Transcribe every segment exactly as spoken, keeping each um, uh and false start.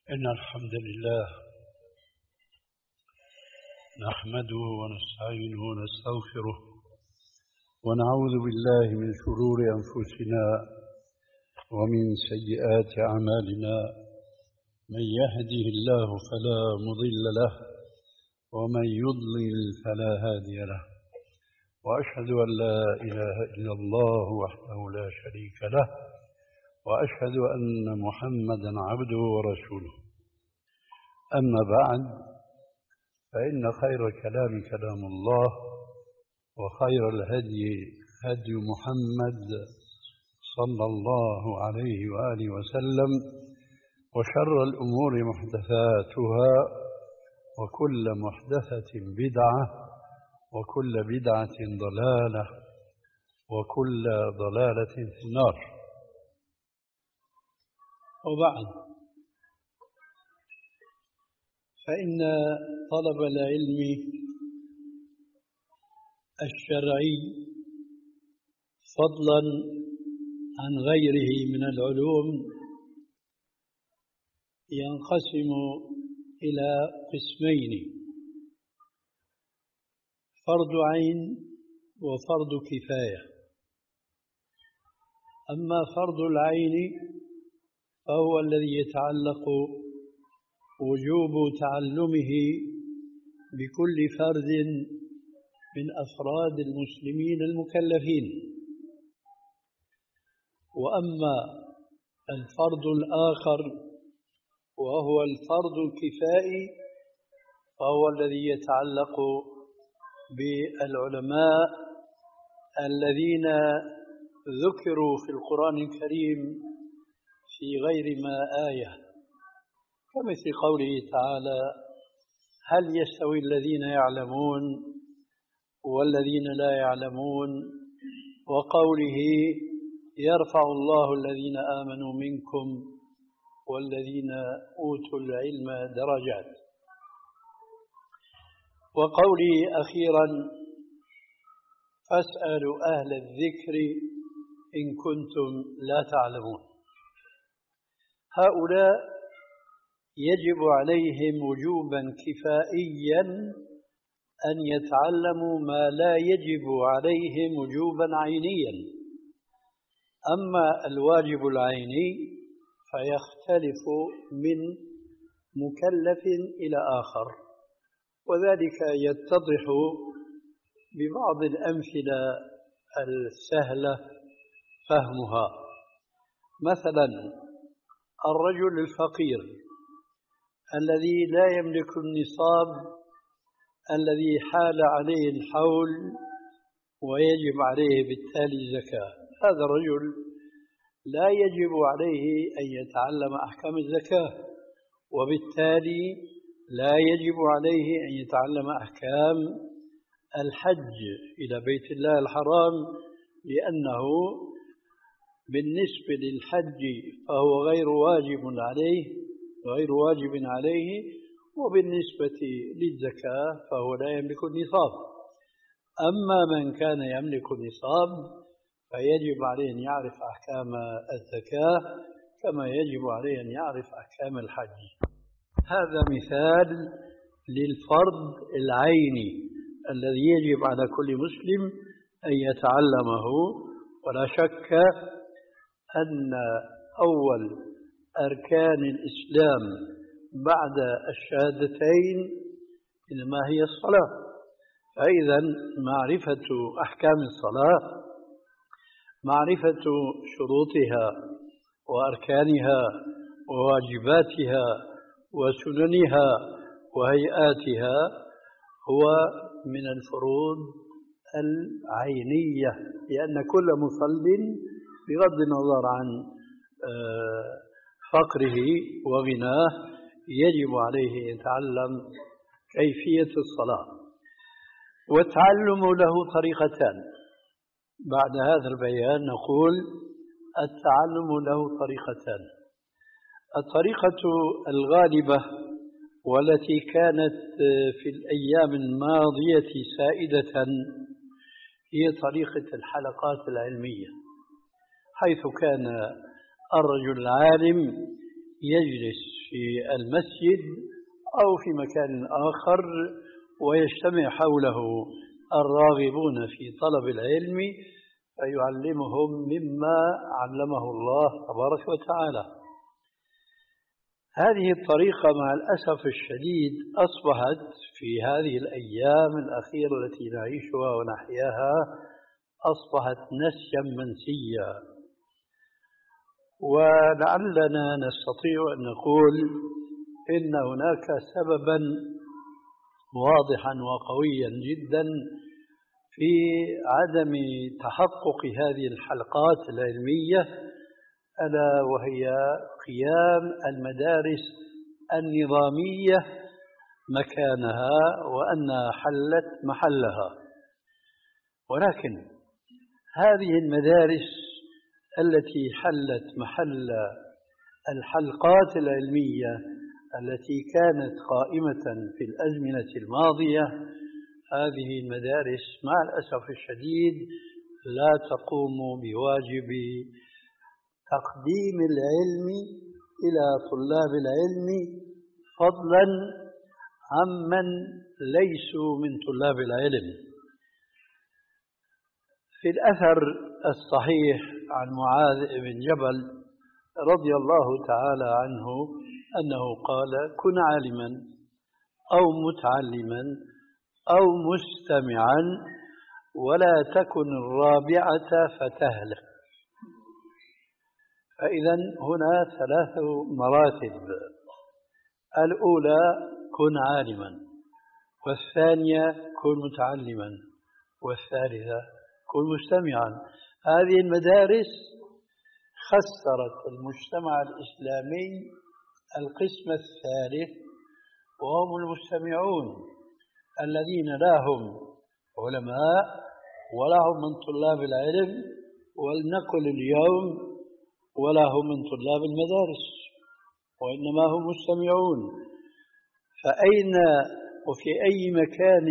إن الحمد لله نحمده ونستعينه ونستغفره ونعوذ بالله من شرور أنفسنا ومن سيئات أعمالنا. من يهده الله فلا مضل له ومن يضلل فلا هادي له، وأشهد أن لا إله إلا الله وحده لا شريك له، وأشهد أن محمدا عبده ورسوله. أما بعد، فإن خير الكلام كلام الله، وخير الهدي هدي محمد صلى الله عليه وآله وسلم، وشر الأمور محدثاتها، وكل محدثة بدعة، وكل بدعة ضلالة، وكل ضلالة في النار. وبعد، فإن طلب العلم الشرعي فضلا عن غيره من العلوم ينقسم إلى قسمين: فرض عين وفرض كفاية. أما فرض العين فهو الذي يتعلق وجوب تعلمه بكل فرد من أفراد المسلمين المكلفين. وأما الفرض الآخر وهو الفرض الكفائي فهو الذي يتعلق بالعلماء الذين ذكروا في القرآن الكريم في غير ما آية، كمثل قوله تعالى: هل يستوي الذين يعلمون والذين لا يعلمون، وقوله: يرفع الله الذين آمنوا منكم والذين أوتوا العلم درجات، وقوله أخيرا: فاسألوا أهل الذكر إن كنتم لا تعلمون. هؤلاء يجب عليهم وجوبا كفائيا أن يتعلموا ما لا يجب عليهم وجوبا عينيا. أما الواجب العيني فيختلف من مكلف إلى آخر، وذلك يتضح ببعض الأمثلة السهلة فهمها. مثلا الرجل الفقير الذي لا يملك النصاب الذي حال عليه الحول ويجب عليه بالتالي الزكاة، هذا الرجل لا يجب عليه أن يتعلم أحكام الزكاة، وبالتالي لا يجب عليه أن يتعلم أحكام الحج إلى بيت الله الحرام، لأنه بالنسبة للحج فهو غير واجب عليه غير واجب عليه وبالنسبة للزكاة فهو لا يملك النصاب. أما من كان يملك النصاب فيجب عليه أن يعرف أحكام الزكاة كما يجب عليه أن يعرف أحكام الحج. هذا مثال للفرض العيني الذي يجب على كل مسلم أن يتعلمه. ولا شك أن أول أركان الإسلام بعد الشهادتين إنما هي الصلاة، فإذا معرفة أحكام الصلاة، معرفة شروطها وأركانها وواجباتها وسننها وهيئاتها هو من الفروض العينية، لأن كل مصل بغض النظر عن فقره وغناه يجب عليه أن يتعلم كيفية الصلاة. والتعلم له طريقتان. بعد هذا البيان نقول التعلم له طريقتان. الطريقة الغالبة والتي كانت في الأيام الماضية سائدة هي طريقة الحلقات العلمية، حيث كان الرجل العالم يجلس في المسجد أو في مكان آخر ويجتمع حوله الراغبون في طلب العلم فيعلمهم مما علمه الله تبارك وتعالى. هذه الطريقة مع الأسف الشديد أصبحت في هذه الأيام الأخيرة التي نعيشها ونحياها أصبحت نسيا منسيا، ولعلنا نستطيع أن نقول إن هناك سببا واضحا وقويا جدا في عدم تحقق هذه الحلقات العلمية، ألا وهي قيام المدارس النظامية مكانها وأنها حلت محلها. ولكن هذه المدارس التي حلت محل الحلقات العلمية التي كانت قائمة في الأزمنة الماضية، هذه المدارس مع الأسف الشديد لا تقوم بواجب تقديم العلم إلى طلاب العلم فضلا عمن ليسوا من طلاب العلم. في الأثر الصحيح عن معاذ بن جبل رضي الله تعالى عنه أنه قال: كن عالما أو متعلما أو مستمعا ولا تكن الرابعة فتهلك. فإذا هنا ثلاث مراتب: الأولى كن عالما، والثانية كن متعلما، والثالثة كن مستمعا. هذه المدارس خسرت المجتمع الإسلامي القسم الثالث، وهم المستمعون الذين لا هم علماء ولا هم من طلاب العلم، ولنقل اليوم ولا هم من طلاب المدارس، وإنما هم مستمعون. فأين وفي أي مكان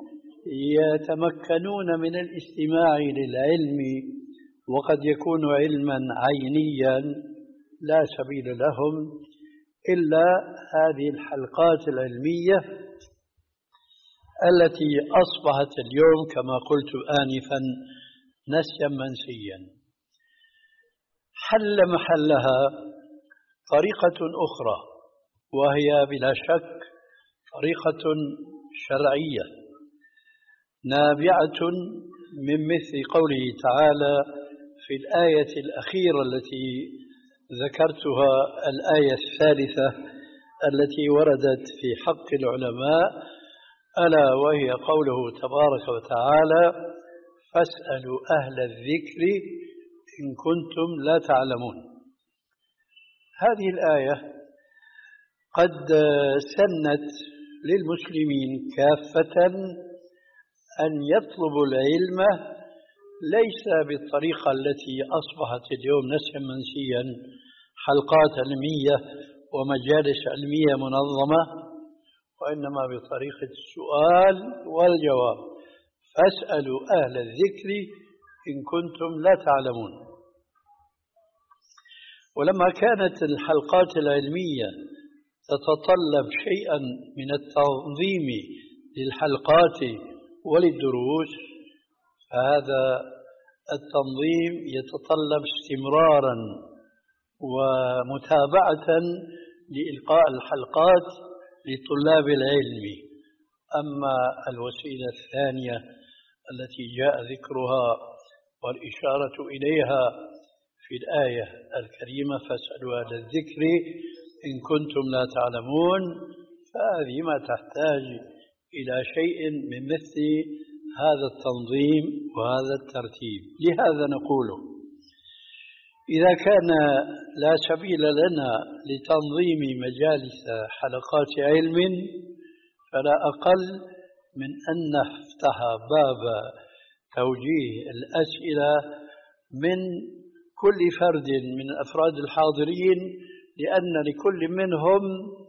يتمكنون من الاستماع للعلم وقد يكون علما عينيا لا سبيل لهم إلا هذه الحلقات العلمية التي أصبحت اليوم كما قلت آنفا نسيا منسيا. حل محلها طريقة أخرى، وهي بلا شك طريقة شرعية نابعة من مثل قوله تعالى في الآية الأخيرة التي ذكرتها، الآية الثالثة التي وردت في حق العلماء، ألا وهي قوله تبارك وتعالى: فاسألوا أهل الذكر إن كنتم لا تعلمون. هذه الآية قد سنت للمسلمين كافة أن يطلبوا العلم ليس بالطريقة التي أصبحت اليوم نسيا منسيا، حلقات علمية ومجالس علمية منظمة، وإنما بطريقة السؤال والجواب: فاسألوا أهل الذكر إن كنتم لا تعلمون. ولما كانت الحلقات العلمية تتطلب شيئا من التنظيم للحلقات وللدروس، فهذا التنظيم يتطلب استمرارا ومتابعة لإلقاء الحلقات لطلاب العلم. أما الوسيلة الثانية التي جاء ذكرها والإشارة إليها في الآية الكريمة: فاسألوا أهل الذكر إن كنتم لا تعلمون، فهذه ما تحتاج إلى شيء من مثل هذا التنظيم وهذا الترتيب. لهذا نقول: إذا كان لا سبيل لنا لتنظيم مجالس حلقات علم، فلا أقل من أن نفتح باب توجيه الأسئلة من كل فرد من أفراد الحاضرين، لأن لكل منهم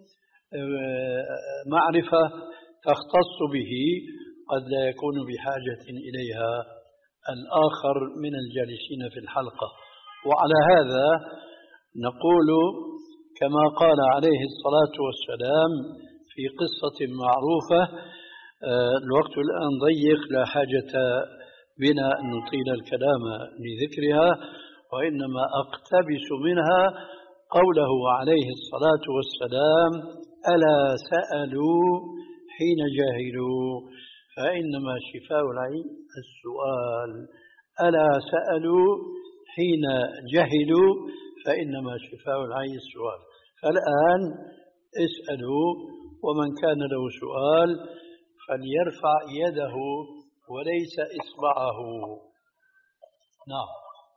معرفة تختص به قد لا يكون بحاجة إليها الآخر من الجالسين في الحلقة. وعلى هذا نقول: كما قال عليه الصلاة والسلام في قصة معروفة. الوقت الآن ضيق، لا حاجة بنا أن نطيل الكلام لذكرها، وإنما أقتبس منها قوله عليه الصلاة والسلام: ألا سألوا حين جاهلوا فإنما شفاء العي السؤال. ألا سألوا حين جهلوا فإنما شفاء العي السؤال. فالآن اسألوا، ومن كان له سؤال فليرفع يده وليس إصبعه. نعم،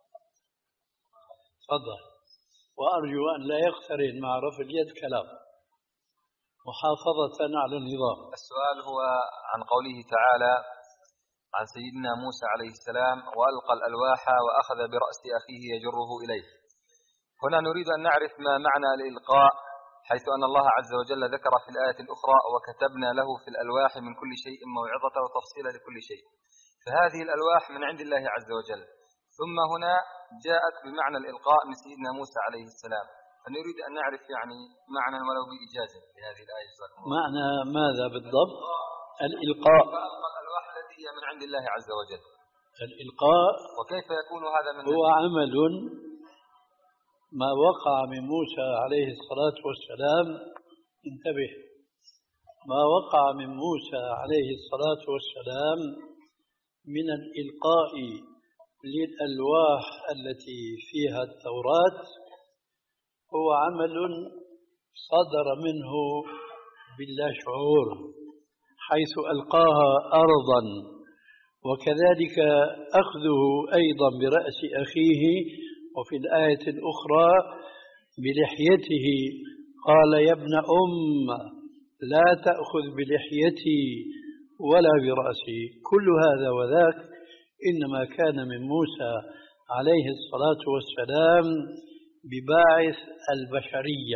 تفضل. وأرجو أن لا يقترن مع رفع اليد كلام، محافظة على النظام. السؤال هو عن قوله تعالى عن سيدنا موسى عليه السلام: وألقى الألواح وأخذ برأس أخيه يجره إليه. هنا نريد أن نعرف ما معنى الإلقاء، حيث أن الله عز وجل ذكر في الآية الأخرى: وكتبنا له في الألواح من كل شيء موعظة وتفصيلا لكل شيء. فهذه الألواح من عند الله عز وجل، ثم هنا جاءت بمعنى الإلقاء من سيدنا موسى عليه السلام. فنريد أن نعرف يعني معنى ولو بإجازة لهذه الآية. معنى ماذا بالضبط؟ الإلقاء الألواح التي هي من عند الله عز وجل. الإلقاء وكيف يكون هذا من هو عمل ما وقع من موسى عليه الصلاة والسلام. انتبه، ما وقع من موسى عليه الصلاة والسلام من الإلقاء للألواح التي فيها التوراة هو عمل صدر منه بلا شعور، حيث ألقاها أرضا. وكذلك أخذه أيضا برأس أخيه، وفي الآية الأخرى بلحيته، قال: يا ابن أم لا تأخذ بلحيتي ولا برأسي. كل هذا وذاك إنما كان من موسى عليه الصلاة والسلام بباعث البشرية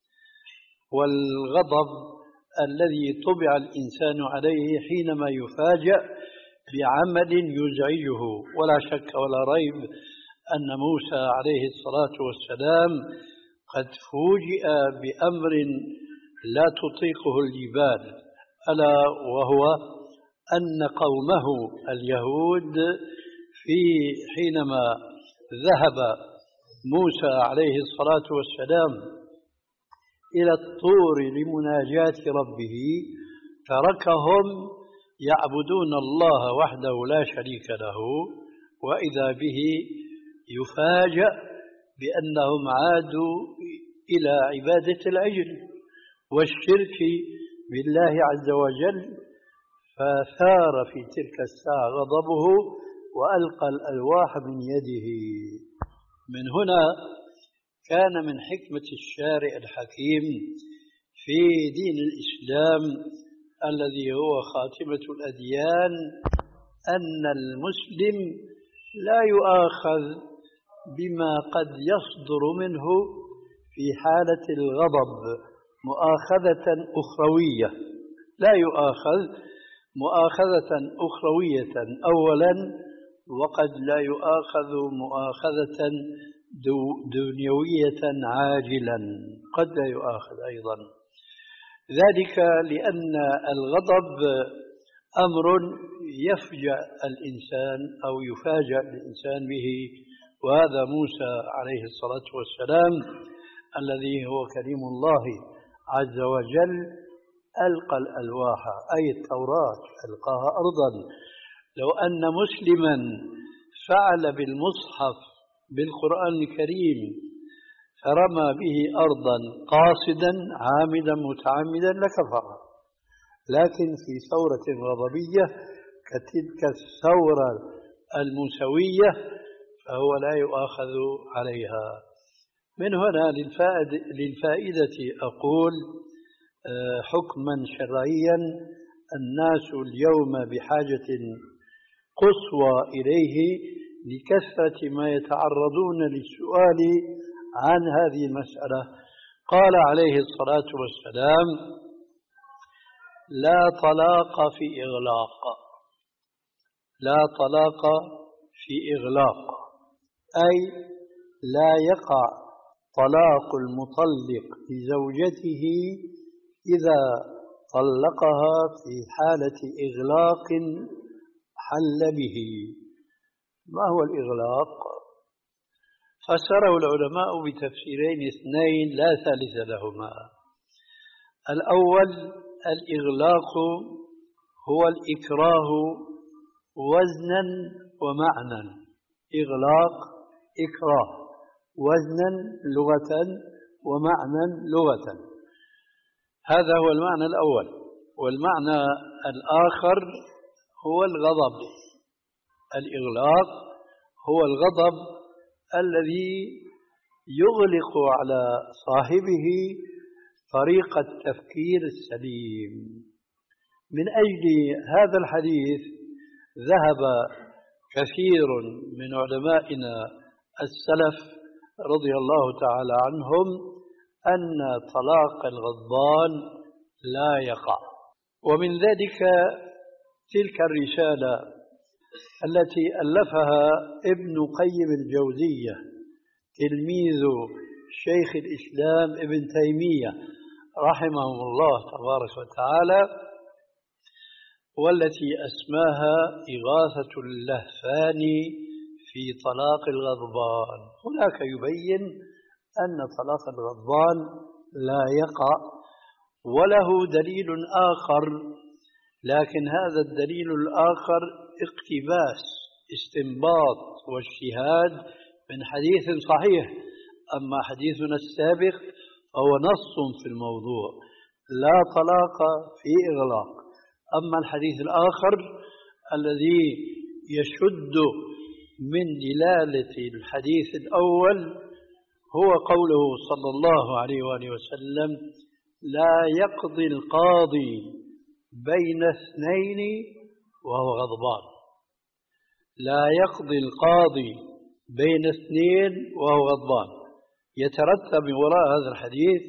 والغضب الذي طبع الإنسان عليه حينما يفاجأ بعمل يزعجه. ولا شك ولا ريب أن موسى عليه الصلاة والسلام قد فوجئ بأمر لا تطيقه الجبال، ألا وهو أن قومه اليهود في حينما ذهب موسى عليه الصلاة والسلام إلى الطور لمناجاة ربه تركهم يعبدون الله وحده لا شريك له، وإذا به يفاجأ بأنهم عادوا إلى عبادة العجل والشرك بالله عز وجل. فثار في تلك الساعة غضبه وألقى الألواح من يده. من هنا كان من حكمة الشارع الحكيم في دين الإسلام الذي هو خاتمة الأديان أن المسلم لا يؤاخذ بما قد يصدر منه في حالة الغضب مؤاخذة أخروية، لا يؤاخذ مؤاخذة أخروية أولا، وقد لا يؤاخذ مؤاخذة دنيوية عاجلا، قد لا يؤاخذ أيضا. ذلك لأن الغضب أمر يفجأ الإنسان أو يفاجأ الإنسان به، وهذا موسى عليه الصلاة والسلام الذي هو كريم الله عز وجل ألقى الألواح أي التوراة ألقاها أرضا. لو أن مسلما فعل بالمصحف بالقرآن الكريم فرمى به أرضا قاصدا عامدا متعمدا لكفر، لكن في ثورة غضبية كتلك الثورة الموسوية فهو لا يؤاخذ عليها. من هنا للفائدة أقول حكما شرعيا الناس اليوم بحاجة قصوى إليه لكثرة ما يتعرضون للسؤال عن هذه المسألة. قال عليه الصلاة والسلام: لا طلاق في إغلاق، لا طلاق في إغلاق، أي لا يقع طلاق المطلق لزوجته إذا طلقها في حالة إغلاق حل به. ما هو الإغلاق؟ فسره العلماء بتفسيرين اثنين لا ثالث لهما. الأول الإغلاق هو الإكراه وزنا ومعنى. إغلاق إكراه وزنا لغة ومعنى لغة، هذا هو المعنى الأول. والمعنى الآخر هو الغضب. الإغلاق هو الغضب الذي يغلق على صاحبه طريق التفكير السليم. من أجل هذا الحديث ذهب كثير من علمائنا السلف رضي الله تعالى عنهم أن طلاق الغضبان لا يقع. ومن ذلك تلك الرسالة التي ألفها ابن قيم الجوزية تلميذ شيخ الإسلام ابن تيمية رحمه الله تبارك وتعالى، والتي أسماها إغاثة اللهفان في طلاق الغضبان. هناك يبين أن طلاق الغضبان لا يقع، وله دليل آخر، لكن هذا الدليل الآخر اقتباس استنباط واجتهاد من حديث صحيح. أما حديثنا السابق فهو نص في الموضوع، لا طلاق في إغلاق. أما الحديث الآخر الذي يشد من دلالة الحديث الأول هو قوله صلى الله عليه وآله وسلم: لا يقضي القاضي بين اثنين وهو غضبان. لا يقضي القاضي بين اثنين وهو غضبان. يترتب وراء هذا الحديث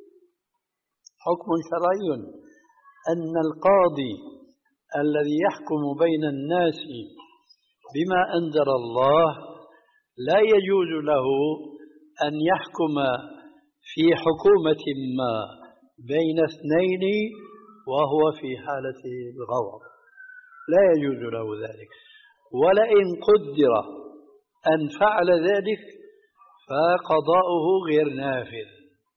حكم شرعي، أن القاضي الذي يحكم بين الناس بما أنزل الله لا يجوز له أن يحكم في حكومة ما بين اثنين وهو في حالة الغضب، لا يجوز له ذلك. ولئن قدر أن فعل ذلك فقضاؤه غير نافذ،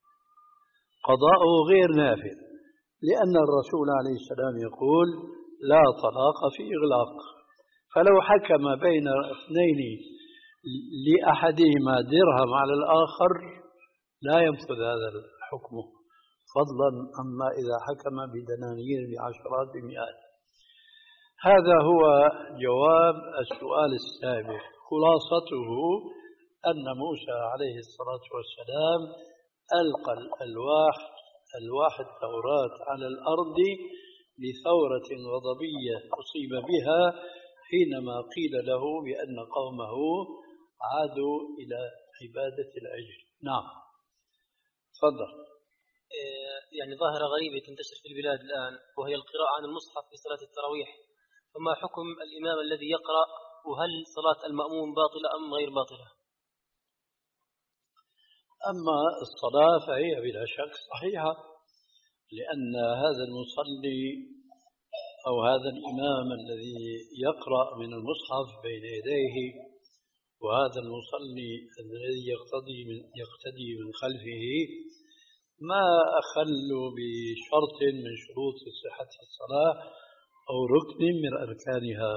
قضاؤه غير نافذ، لأن الرسول عليه السلام يقول: لا طلاق في إغلاق. فلو حكم بين اثنين لأحدهما درهم على الآخر لا ينفذ هذا الحكم، فضلا أما إذا حكم بدنانير بعشرات بمئات. هذا هو جواب السؤال السابق. خلاصته أن موسى عليه الصلاة والسلام ألقى الألواح ألواح التوراة على الأرض لثورة غضبية أصيب بها حينما قيل له بأن قومه عادوا إلى عبادة العجل. نعم، تفضل. يعني ظاهرة غريبة تنتشر في البلاد الآن، وهي القراءة عن المصحف في صلاة التراويح. فما حكم الإمام الذي يقرأ، وهل صلاة المأموم باطلة أم غير باطلة؟ أما الصلاة فهي بلا شك صحيحة، لأن هذا المصلي أو هذا الإمام الذي يقرأ من المصحف بين يديه، وهذا المصلي الذي يقتدي من, يقتدي من خلفه، ما أخلوا بشرط من شروط صحة الصلاة أو ركن من أركانها.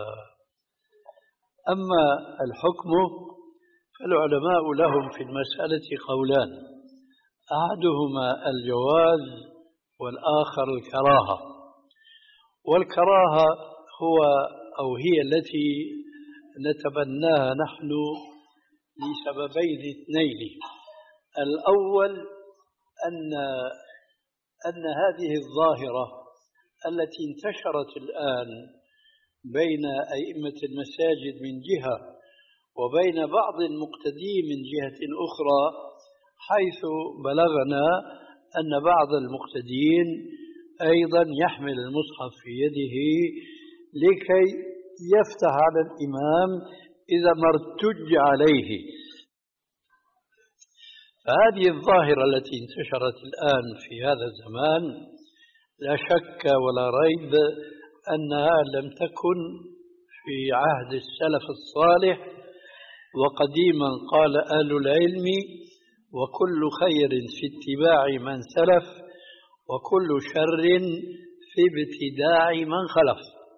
أما الحكم فالعلماء لهم في المسألة قولان: أحدهما الجواز والآخر الكراهة. والكراهة هو أو هي التي نتبناها نحن لسببين اثنين. الأول أن أن هذه الظاهرة التي انتشرت الآن بين أئمة المساجد من جهة وبين بعض المقتدين من جهة أخرى، حيث بلغنا أن بعض المقتدين أيضا يحمل المصحف في يده لكي يفتح على الإمام إذا ما ارتج عليه. فهذه الظاهرة التي انتشرت الآن في هذا الزمان لا شك ولا ريب أنها لم تكن في عهد السلف الصالح. وقديما قال أهل العلم: وكل خير في اتباع من سلف، وكل شر في ابتداع من خلف.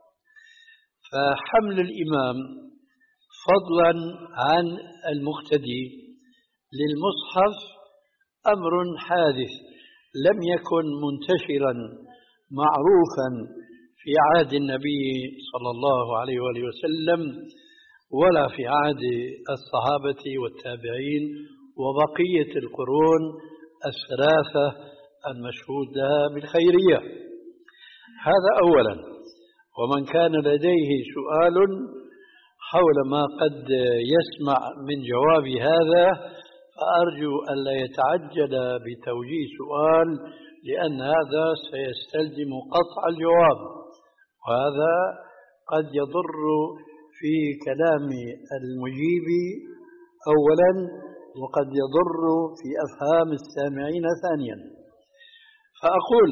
فحمل الإمام فضلا عن المقتدي للمصحف أمر حادث لم يكن منتشرا معروفا في عهد النبي صلى الله عليه وآله وسلم ولا في عهد الصحابة والتابعين وبقية القرون الثلاثة المشهود لها بالخيرية. هذا أولا. ومن كان لديه سؤال حول ما قد يسمع من جواب هذا فأرجو ألا يتعجل بتوجيه سؤال، لأن هذا سيستلزم قطع الجواب، وهذا قد يضر في كلام المجيب أولا، وقد يضر في أفهام السامعين ثانيا. فأقول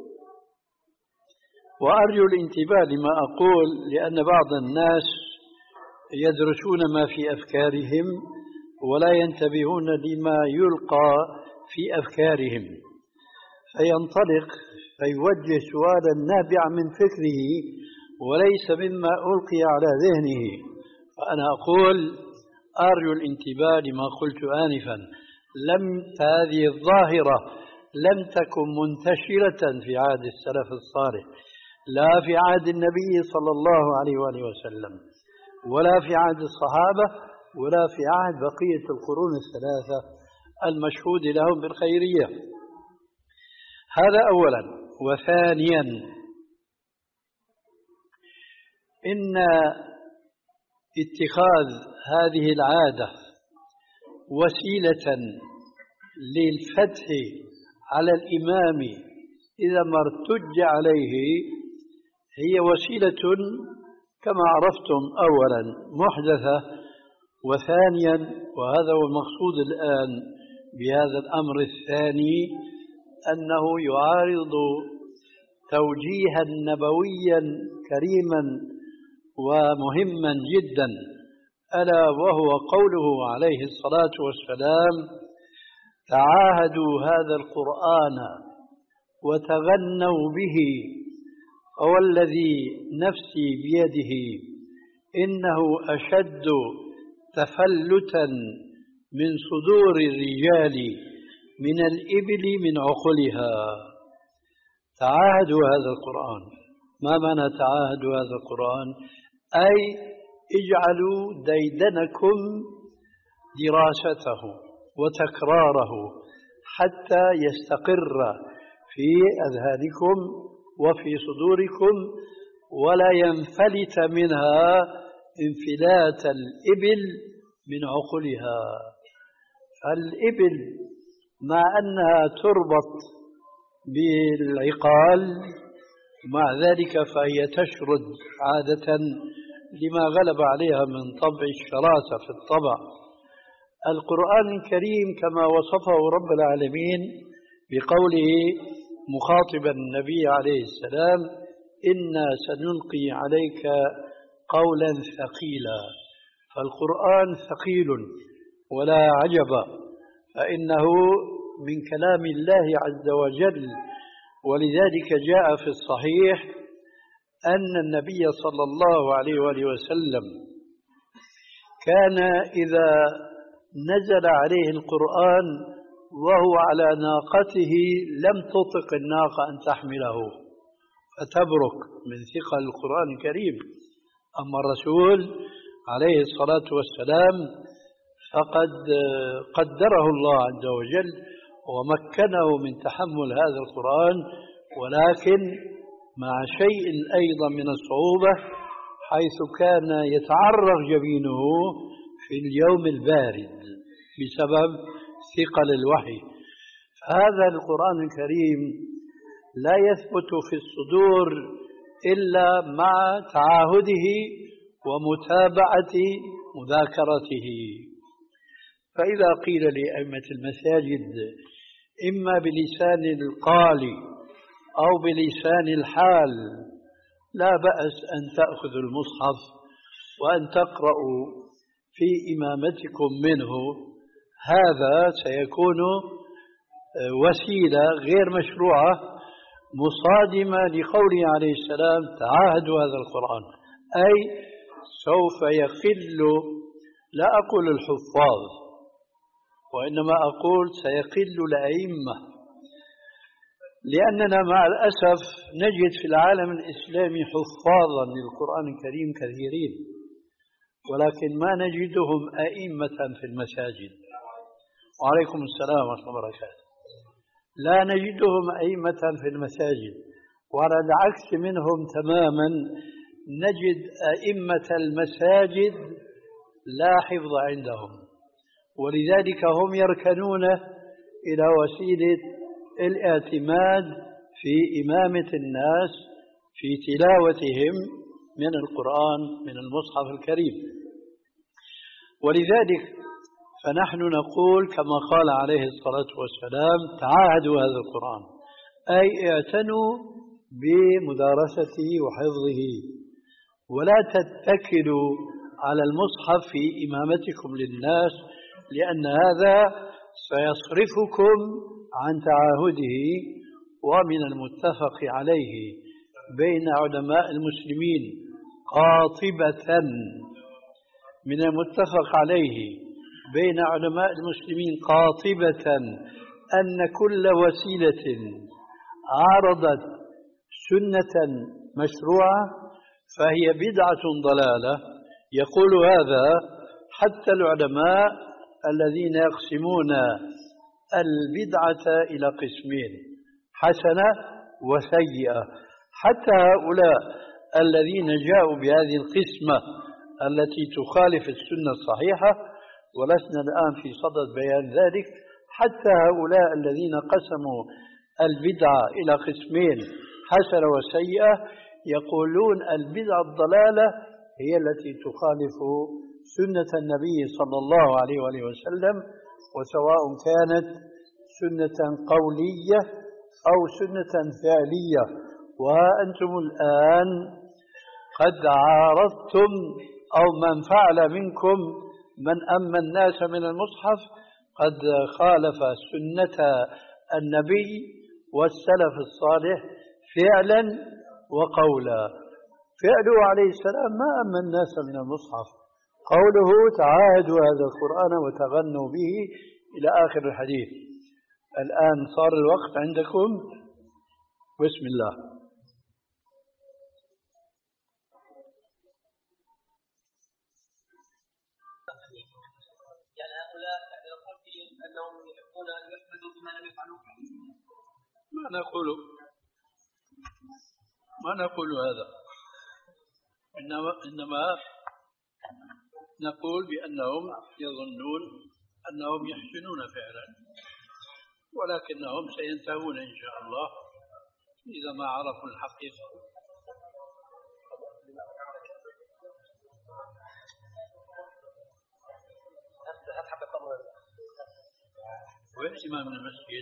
وأرجو الانتباه لما أقول، لأن بعض الناس يدرسون ما في أفكارهم ولا ينتبهون لما يلقى في أفكارهم، فينطلق فيوجه سؤالا نابعا من فكره وليس مما ألقي على ذهنه. فأنا أقول أرجو الانتباه لما قلت آنفا. لم هذه الظاهرة لم تكن منتشرة في عهد السلف الصالح، لا في عهد النبي صلى الله عليه وآله وسلم، ولا في عهد الصحابة، ولا في عهد بقية القرون الثلاثة المشهود لهم بالخيرية. هذا أولا. وثانيا، إن اتخاذ هذه العادة وسيلة للفتح على الإمام إذا ما ارتج عليه هي وسيلة كما عرفتم أولا محدثة، وثانيا، وهذا هو المقصود الآن بهذا الأمر الثاني، أنه يعارض توجيها نبويا كريما ومهما جدا، ألا وهو قوله عليه الصلاة والسلام: تعاهدوا هذا القرآن وتغنوا به، فوالذي نفسي بيده إنه أشد تفلتا من صدور الرجال من الإبل من عقلها. تعاهدوا هذا القرآن. ما معنى تعاهدوا هذا القرآن؟ أي اجعلوا ديدنكم دراسته وتكراره حتى يستقر في أذهانكم وفي صدوركم ولا ينفلت منها انفلات الإبل من عقلها. الإبل مع أنها تربط بالعقال مع ذلك فهي تشرد عادة لما غلب عليها من طبع الشراسة في الطبع. القرآن الكريم كما وصفه رب العالمين بقوله مخاطبا النبي عليه السلام: إنا سنلقي عليك قولا ثقيلا. فالقرآن ثقيل ولا عجب، فإنه من كلام الله عز وجل. ولذلك جاء في الصحيح أن النبي صلى الله عليه وآله وسلم كان إذا نزل عليه القرآن وهو على ناقته لم تطق الناقة أن تحمله فتبرك من ثقل القرآن الكريم. أما الرسول عليه الصلاة والسلام فقد قدره الله عز وجل ومكنه من تحمل هذا القرآن، ولكن مع شيء أيضا من الصعوبة، حيث كان يتعرق جبينه في اليوم البارد بسبب ثقل الوحي. فهذا القرآن الكريم لا يثبت في الصدور إلا مع تعاهده ومتابعة مذاكرته. فإذا قيل لأئمة المساجد إما بلسان القال أو بلسان الحال لا بأس أن تأخذوا المصحف وأن تقرأوا في إمامتكم منه، هذا سيكون وسيلة غير مشروعة مصادمة لقوله عليه السلام تعاهدوا هذا القرآن، أي سوف يقل، لا أقول الحفاظ وإنما أقول سيقل الأئمة، لأننا مع الأسف نجد في العالم الإسلامي حفاظا للقرآن الكريم كثيرين، ولكن ما نجدهم أئمة في المساجد. وعليكم السلام ورحمة الله وبركاته. لا نجدهم أئمة في المساجد، وعلى العكس منهم تماما نجد أئمة المساجد لا حفظ عندهم، ولذلك هم يركنون إلى وسيلة الاعتماد في إمامة الناس في تلاوتهم من القرآن من المصحف الكريم. ولذلك فنحن نقول كما قال عليه الصلاة والسلام تعاهدوا هذا القرآن، أي اعتنوا بمدارسته وحفظه، ولا تتكلوا على المصحف في إمامتكم للناس، لأن هذا سيصرفكم عن تعاهده. ومن المتفق عليه بين علماء المسلمين قاطبة، من المتفق عليه بين علماء المسلمين قاطبة أن كل وسيلة عارضت سنة مشروعة فهي بدعة ضلالة. يقول هذا حتى العلماء الذين يقسمون البدعة إلى قسمين، حسنة وسيئة، حتى هؤلاء الذين جاءوا بهذه القسمة التي تخالف السنة الصحيحة، ولسنا الآن في صدد بيان ذلك، حتى هؤلاء الذين قسموا البدعة إلى قسمين حسنة وسيئة يقولون البدعة الضلالة هي التي تخالف سنة النبي صلى الله عليه وآله وسلم، وسواء كانت سنة قولية أو سنة فعلية. وأنتم الآن قد عارضتم أو من فعل منكم من أما الناس من المصحف قد خالف سنة النبي والسلف الصالح فعلا وقولا. فعله عليه السلام ما أما الناس من المصحف، قوله تعاهدوا هذا القرآن وتغنوا به إلى آخر الحديث. الآن صار الوقت عندكم، بسم الله. يعني هؤلاء يقول فيهم أنهم يحبون أن يحمدوا بما لم يفعلوا. ما نقول ما نقول هذا، إنما إنما نقول بأنهم يظنون أنهم يحسنون فعلا، ولكنهم سينتهون إن شاء الله إذا ما عرفوا الحقيقة. وين إمام المسجد؟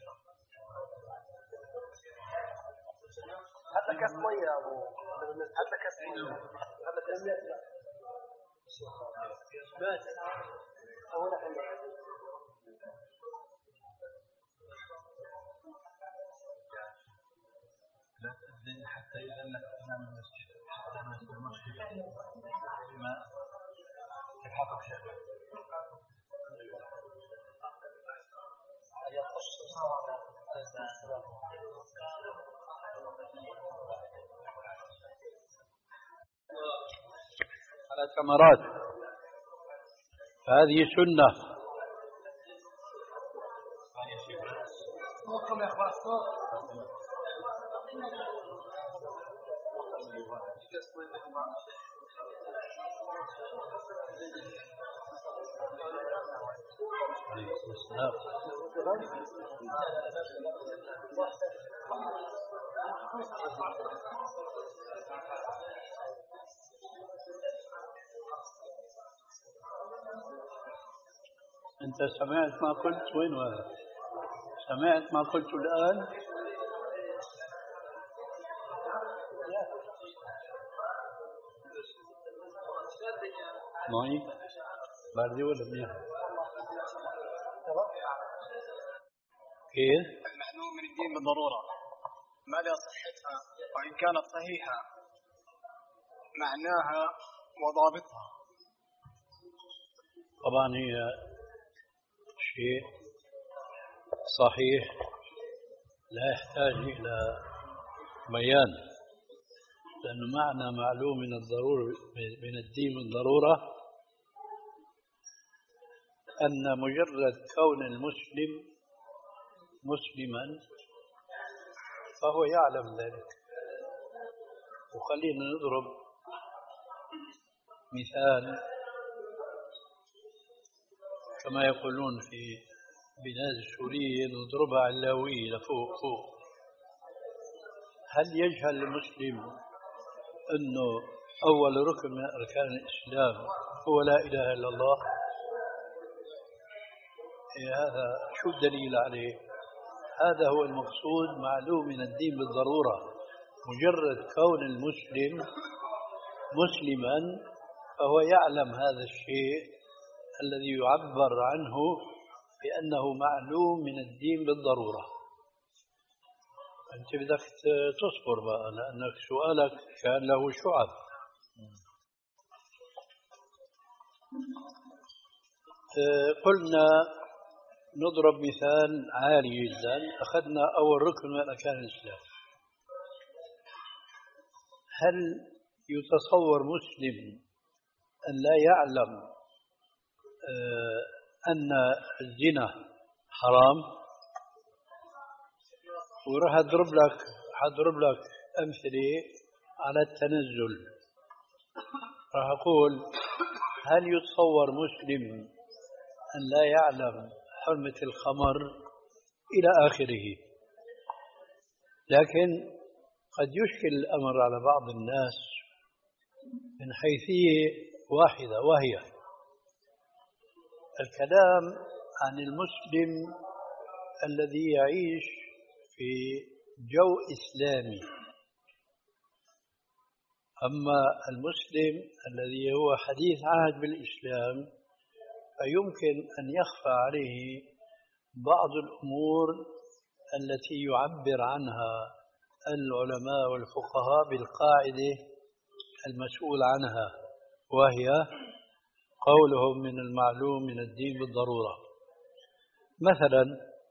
حتى كاس مية أبو حتى كاس مية حتى كاس مية بس أولا لا تأذن حتى يؤذن لك إمام المسجد، حتى الناس في المسجد بما يلحقك شيئا. على ثمرات، فهذه سنة. أنت سمعت ما قلت؟ وين هذا؟ سمعت ما قلت الآن؟ ماي باردة ولا منيح؟ كيف؟ المعلوم من الدين بالضرورة مدى صحتها، وإن كانت صحيحة معناها وضابطها. طبعا هي شيء صحيح لا يحتاج إلى بيان، لأنه معنى معلوم من الضرورة من الدين بالضرورة أن مجرد كون المسلم مسلما فهو يعلم ذلك. وخلينا نضرب مثال كما يقولون في بلاد السورية، نضربها علاوية لفوق فوق. هل يجهل المسلم أنه أول ركن من أركان الإسلام هو لا إله إلا الله؟ إيه هذا شو الدليل عليه؟ هذا هو المقصود معلوم من الدين بالضرورة. مجرد كون المسلم مسلما فهو يعلم هذا الشيء الذي يعبر عنه بأنه معلوم من الدين بالضرورة. أنت بدك تصبر بقى، لأنك سؤالك كان له شعب. قلنا نضرب مثال عالي جدا. أخذنا أول ركن من أركان الإسلام. هل يتصور مسلم أن لا يعلم أن الزنا حرام؟ وراح أضرب لك أضرب لك أمثلة على التنزل. راح أقول هل يتصور مسلم أن لا يعلم حرمة الخمر إلى آخره؟ لكن قد يشكل الأمر على بعض الناس من حيثية واحدة، وهي الكلام عن المسلم الذي يعيش في جو إسلامي. أما المسلم الذي هو حديث عهد بالإسلام فيمكن أن يخفى عليه بعض الأمور التي يعبر عنها العلماء والفقهاء بالقاعدة المسؤول عنها، وهي قولهم من المعلوم من الدين بالضرورة. مثلا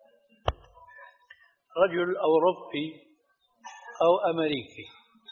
رجل أوروبي أو أمريكي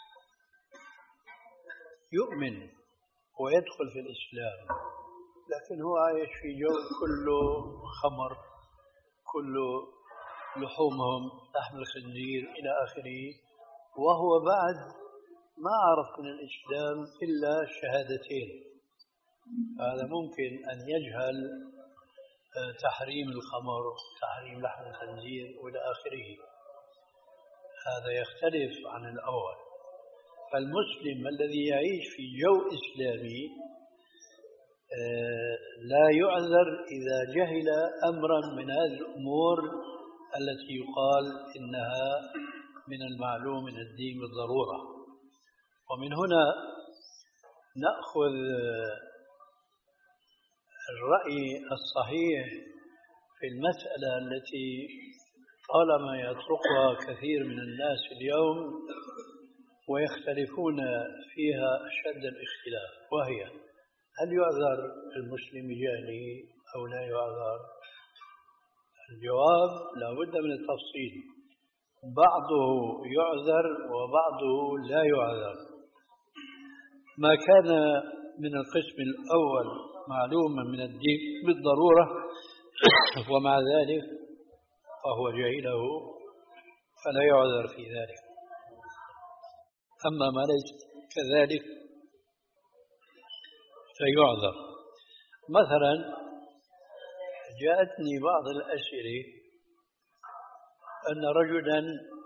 يؤمن ويدخل في الإسلام، لكن هو عايش في جو كله خمر، كله لحومهم لحم الخنزير إلى آخره، وهو بعد ما عرف من الإسلام إلا شهادتين. هذا ممكن أن يجهل تحريم الخمر، تحريم لحم الخنزير وإلى آخره. هذا يختلف عن الأول. فالمسلم الذي يعيش في جو إسلامي لا يعذر إذا جهل أمرا من هذه الأمور التي يقال إنها من المعلوم من الدين بالضرورة. ومن هنا نأخذ الرأي الصحيح في المسألة التي طالما يطرقها كثير من الناس اليوم ويختلفون فيها أشد الاختلاف، وهي هل يعذر المسلم بجهله أو لا يعذر؟ الجواب لا بد من التفصيل. بعضه يعذر وبعضه لا يعذر. ما كان من القسم الأول معلوما من الدين بالضرورة ومع ذلك فهو جهله فلا يعذر في ذلك. أما ما ليس كذلك فيعذر. مثلا جاءتني بعض الأسئلة أن رجلا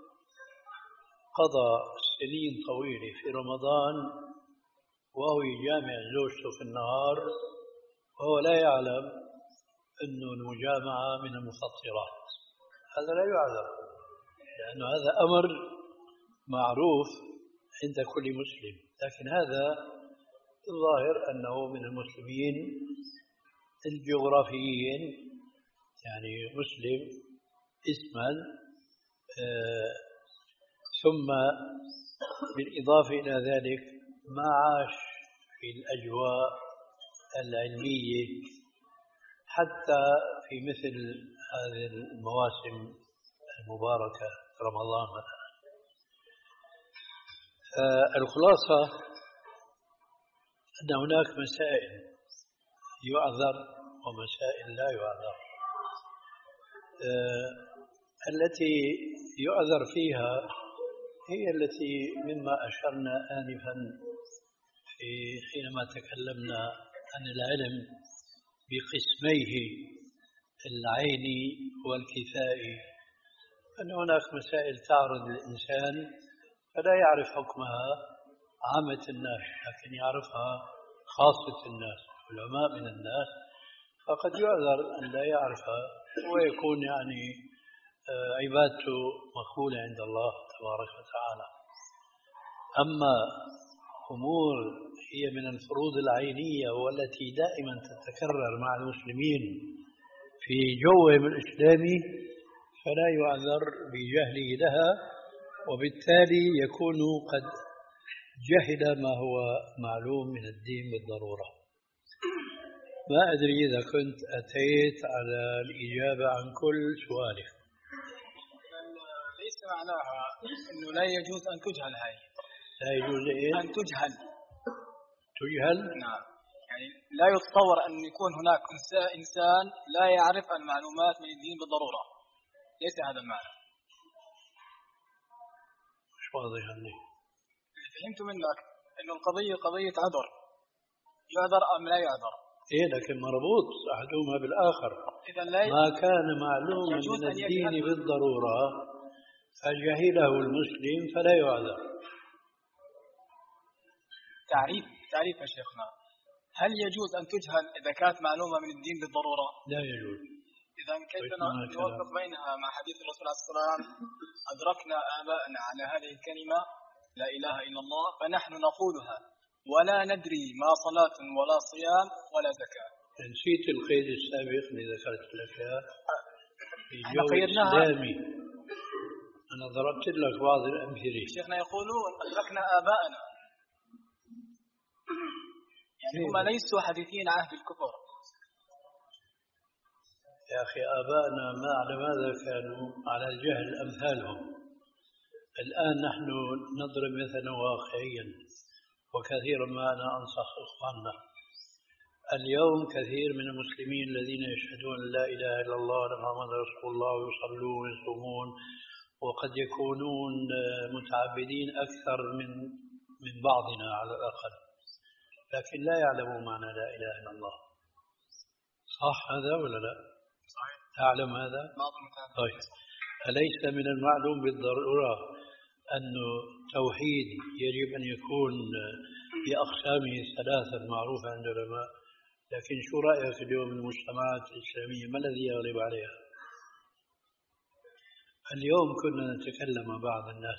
قضى سنين طويلة في رمضان وهو يجامع زوجته في النهار وهو لا يعلم أنه المجامعة من المفطرات، هذا لا يعذر، لأن هذا أمر معروف عند كل مسلم، لكن هذا الظاهر أنه من المسلمين الجغرافيين، يعني مسلم اسما، آه ثم بالإضافة إلى ذلك ما عاش في الأجواء العلمية حتى في مثل هذه المواسم المباركة رمضان مثلا. الخلاصة أن هناك مسائل يعذر ومسائل لا يعذر. التي يعذر فيها هي التي مما أشرنا آنفا في حينما تكلمنا عن العلم بقسميه العيني والكفائي، أن هناك مسائل تعرض للإنسان فلا يعرف حكمها عامة الناس، لكن يعرفها خاصة الناس، علماء من الناس، فقد يعذر أن لا يعرفها ويكون يعني عبادته مقبولة عند الله تبارك وتعالى. أما أمور هي من الفروض العينية والتي دائما تتكرر مع المسلمين في جوهم الإسلامي فلا يعذر بجهله لها، وبالتالي يكون قد جهل ما هو معلوم من الدين بالضرورة. ما أدري إذا كنت أتيت على الإجابة عن كل سؤالك. ليس معناها أنه لا يجوز أن تجهل هاي. لا يجوز إيه؟ أن تجهل. تجهل؟ نعم. يعني لا يتصور أن يكون هناك إنسان لا يعرف المعلومات من الدين بالضرورة. ليس هذا المعنى. مش واضح عني. فهمت منك أن القضية قضية عذر. يعذر أم لا يعذر؟ إيه لكن مربوط أحدهما بالآخر. إذا لا ما كان معلوما من الدين بالضرورة فجهله المسلم فلا يعذر. تعريف تعريف يا شيخنا، هل يجوز أن تجهل إذا كانت معلومة من الدين بالضرورة؟ لا يجوز. إذا كيف نوفق بينها مع حديث الرسول عليه الصلاة والسلام أدركنا آباءنا على هذه الكلمة لا إله إلا الله فنحن نقولها ولا ندري ما صلاة ولا صيام ولا زكاة. نسيت القيد السابق اللي ذكرت لك في احنا جو قيدناها. إسلامي. أنا ضربت لك بعض الأمثلة. شيخنا يقولون أدركنا آباءنا، يعني هم ليسوا حديثين عهد الكفر. يا أخي آباءنا ما على ماذا كانوا على الجهل أمثالهم. الآن نحن نضرب مثلا واقعيا، وكثيرا ما أنا أنصح إخواننا. اليوم كثير من المسلمين الذين يشهدون لا إله إلا الله وأن محمدا رسول الله ويصلون ويصومون وقد يكونون متعبدين أكثر من من بعضنا على الأقل، لكن لا يعلمون معنى لا إله إلا الله. صح هذا ولا لا؟ صحيح. تعلم هذا؟ طيب، أليس من المعلوم بالضرورة أن التوحيد يجب أن يكون بأقسامه الثلاثة المعروفة عند العلماء؟ لكن شو رأيك اليوم المجتمعات الإسلامية ما الذي يغلب عليها؟ اليوم كنا نتكلم مع بعض الناس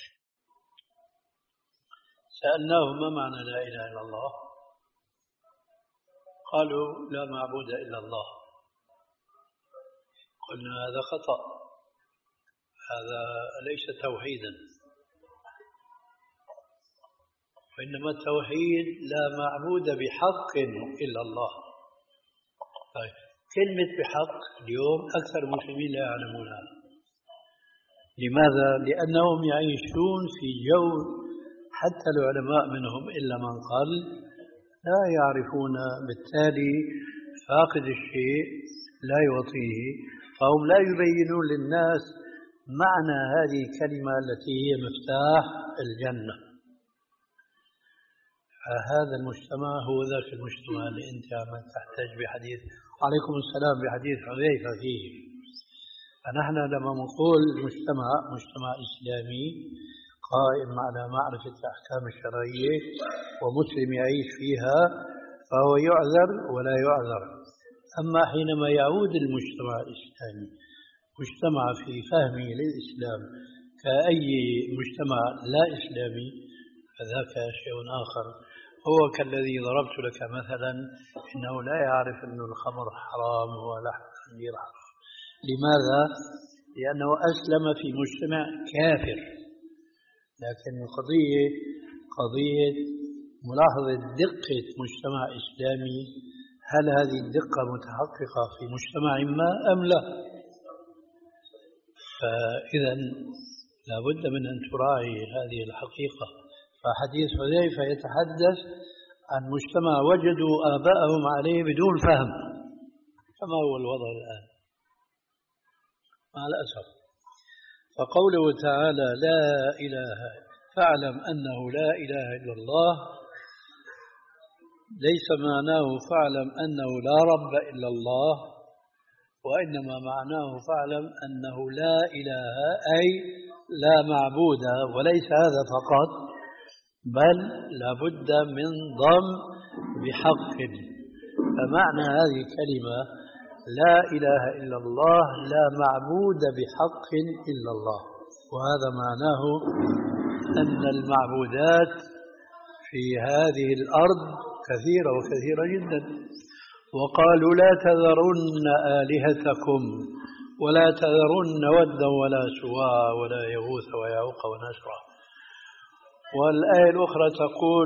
سألناهم ما معنى لا إله إلا الله؟ قالوا لا معبود إلا الله. قلنا هذا خطأ، هذا ليس توحيدا، وإنما التوحيد لا معبود بحق إلا الله. طيب، كلمة بحق اليوم أكثر المسلمين لا يعلمونها. لماذا؟ لأنهم يعيشون في جو حتى العلماء منهم إلا من قل لا يعرفون، بالتالي فاقد الشيء لا يعطيه، فهم لا يبينون للناس معنى هذه الكلمة التي هي مفتاح الجنة. هذا المجتمع هو ذاك المجتمع اللي أنت عم تحتاج بحديث عليكم السلام بحديث حذيفة فيه. فنحن لما نقول مجتمع مجتمع إسلامي قائم على معرفة الأحكام الشرعية ومسلم يعيش فيها فهو يعذر ولا يعذر. أما حينما يعود المجتمع الإسلامي مجتمع في فهمه للإسلام كأي مجتمع لا إسلامي فذاك شيء آخر. هو كالذي ضربت لك مثلا إنه لا يعرف أن الخمر حرام ولا الخنزير حرام. لماذا؟ لأنه أسلم في مجتمع كافر. لكن القضية قضية ملاحظة دقة مجتمع إسلامي، هل هذه الدقة متحققة في مجتمع ما أم لا؟ فإذا لابد من أن تراعي هذه الحقيقة. فحديث حذيفة يتحدث عن مجتمع وجدوا آباءهم عليه بدون فهم، كما هو الوضع الآن مع الأسف. فقوله تعالى لا إله فاعلم أنه لا إله إلا الله ليس معناه فاعلم أنه لا رب إلا الله، وإنما معناه فاعلم أنه لا إله أي لا معبود، وليس هذا فقط بل لابد من ضم بحق. فمعنى هذه الكلمة لا إله إلا الله لا معبود بحق إلا الله، وهذا معناه أن المعبودات في هذه الأرض كثيرة وكثيرة جدا. وقالوا لا تذرن آلهتكم ولا تذرن ودا ولا سواع ولا يغوث ويعوق ونسرا. والآية الأخرى تقول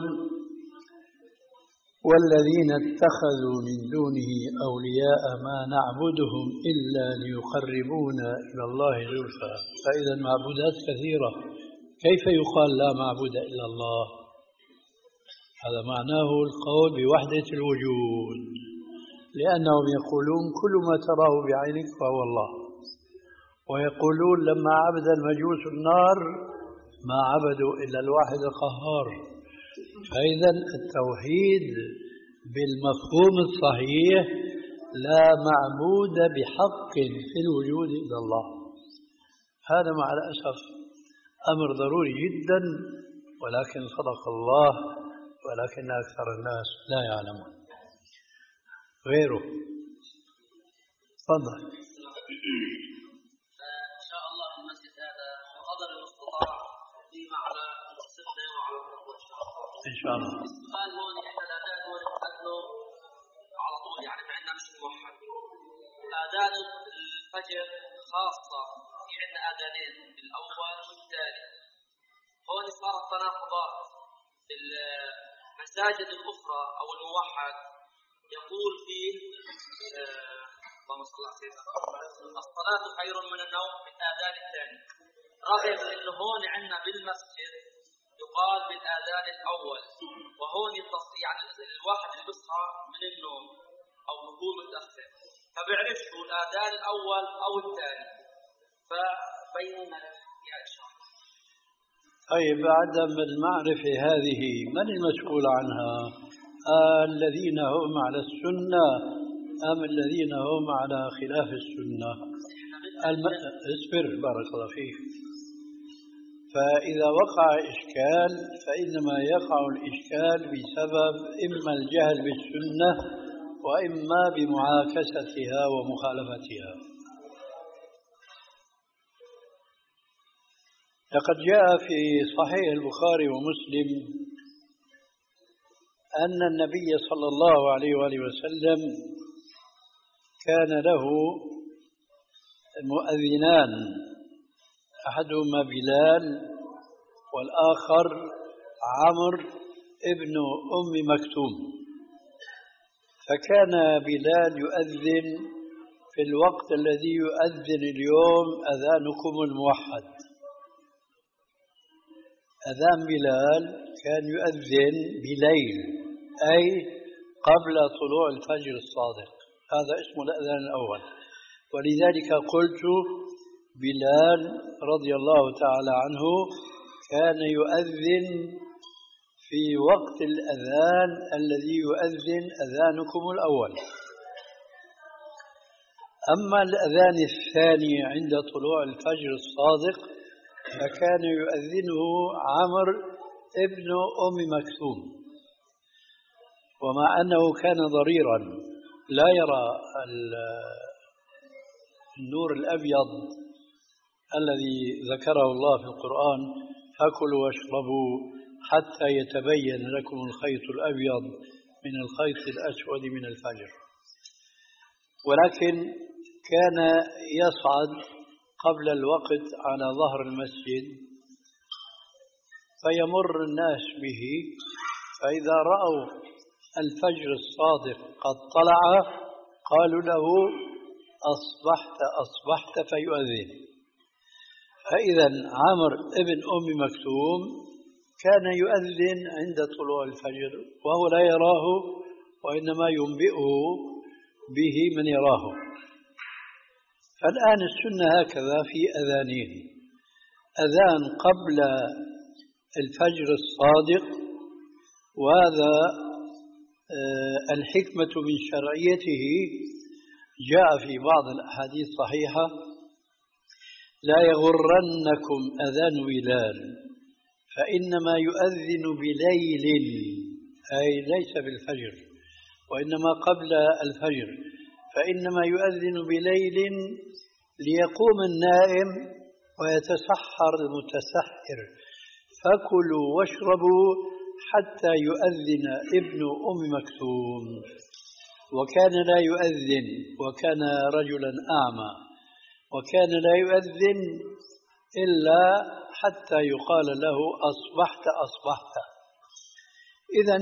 والذين اتخذوا من دونه أولياء ما نعبدهم إلا ليقربونا إلى الله زلفى. فإذا المعبودات كثيرة، كيف يقال لا معبود إلا الله؟ هذا معناه القول بوحدة الوجود، لأنهم يقولون كل ما تراه بعينك فهو الله، ويقولون لما عبد المجوس النار ما عبدوا إلا الواحد القهار. فإذا التوحيد بالمفهوم الصحيح لا معبود بحق في الوجود إلا الله. هذا مع الأسف أمر ضروري جدا، ولكن صدق الله ولكن أكثر الناس لا يعلمون. غيره تفضل. إن شاء الله المسجد هذا بقدر المستطاع قيمة على السنة وعلى التقوى إن شاء الله. السؤال هون إحنا الأذان هون نأذنه على طول، يعني مع إننا مش موحد. أذان الفجر خاصة في عندنا أذانين، الأول والثاني. هون صارت تناقضات. المساجد الأخرى أو الموحد يقول فيه آه اللهم صل على سيدنا الصلاة خير من النوم في الآذان الثاني، رغم أنه هون عندنا بالمسجد يقال بالآذان الأول، وهون يعني الواحد اللي بيصحى من النوم أو بيقوم متأخر فبيعرفش هو الآذان الأول أو الثاني، فبيننا يا شيخ. طيب عدم المعرفة هذه من المسؤول عنها؟ آه الذين هم على السنة أم الذين هم على خلاف السنة؟ الم... اصبر بارك الله فيك. فإذا وقع إشكال فإنما يقع الإشكال بسبب إما الجهل بالسنة وإما بمعاكستها ومخالفتها. لقد جاء في صحيح البخاري ومسلم أن النبي صلى الله عليه وآله وسلم كان له مؤذنان، أحدهما بلال والآخر عمرو ابن أم مكتوم. فكان بلال يؤذن في الوقت الذي يؤذن اليوم أذانكم الموحد. أذان بلال كان يؤذن بليل أي قبل طلوع الفجر الصادق، هذا اسمه الأذان الأول. ولذلك قلت بلال رضي الله تعالى عنه كان يؤذن في وقت الأذان الذي يؤذن أذانكم الأول. أما الأذان الثاني عند طلوع الفجر الصادق فكان يؤذنه عمرو ابن أم مكتوم، ومع أنه كان ضريرا لا يرى النور الأبيض الذي ذكره الله في القرآن فكلوا واشربوا حتى يتبين لكم الخيط الأبيض من الخيط الأسود من الفجر، ولكن كان يصعد قبل الوقت على ظهر المسجد فيمر الناس به، فإذا رأوا الفجر الصادق قد طلع قالوا له أصبحت أصبحت فيؤذن. فإذا عامر ابن أم مكتوم كان يؤذن عند طلوع الفجر وهو لا يراه، وإنما ينبئه به من يراه. فالآن السنة هكذا في أذانين: أذان قبل الفجر الصادق، وهذا الحكمة من شرعيته جاء في بعض الأحاديث الصحيحة: لا يغرنكم أذان بلال فإنما يؤذن بليل، أي ليس بالفجر وإنما قبل الفجر، فإنما يؤذن بليل ليقوم النائم ويتسحر المتسحر، فكلوا واشربوا حتى يؤذن ابن أم مكتوم. وكان لا يؤذن، وكان رجلا أعمى، وكان لا يؤذن إلا حتى يقال له أصبحت أصبحت. إذن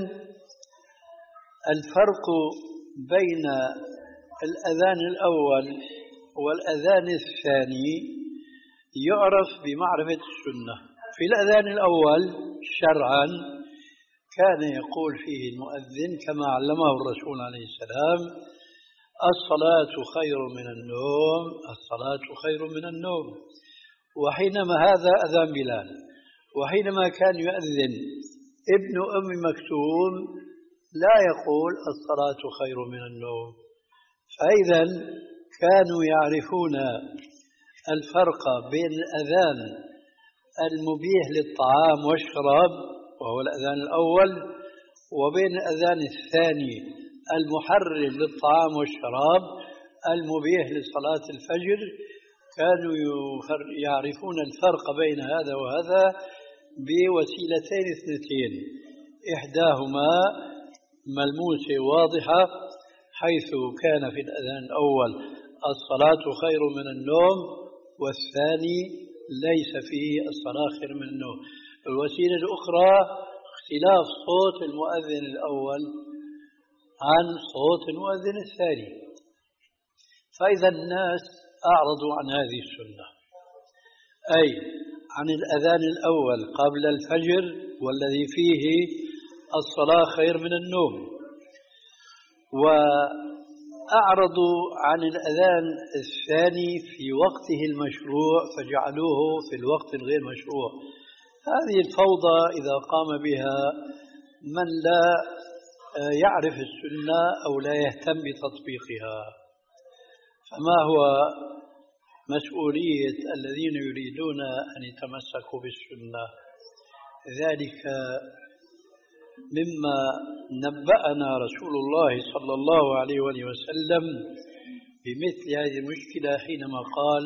الفرق بين الأذان الأول والأذان الثاني يعرف بمعرفة السنة. في الأذان الأول شرعا كان يقول فيه المؤذن كما علمه الرسول عليه السلام: الصلاة خير من النوم، الصلاة خير من النوم. وحينما هذا أذان بلال، وحينما كان يؤذن ابن أم مكتوم لا يقول الصلاة خير من النوم. فإذا كانوا يعرفون الفرق بين الأذان المبيح للطعام والشراب وهو الأذان الأول، وبين الأذان الثاني المحرم للطعام والشراب المبيح لصلاة الفجر. كانوا يعرفون الفرق بين هذا وهذا بوسيلتين اثنتين: إحداهما ملموسة واضحة حيث كان في الأذان الأول الصلاة خير من النوم، والثاني ليس فيه الصلاة خير من النوم. الوسيلة الأخرى اختلاف صوت المؤذن الأول عن صوت المؤذن الثاني. فإذا الناس أعرضوا عن هذه السنة، أي عن الأذان الأول قبل الفجر والذي فيه الصلاة خير من النوم، وأعرضوا عن الأذان الثاني في وقته المشروع فجعلوه في الوقت الغير مشروع. هذه الفوضى إذا قام بها من لا يعرف السنة أو لا يهتم بتطبيقها، فما هو مسؤولية الذين يريدون أن يتمسكوا بالسنة؟ ذلك مما نبأنا رسول الله صلى الله عليه وسلم بمثل هذه المشكلة حينما قال: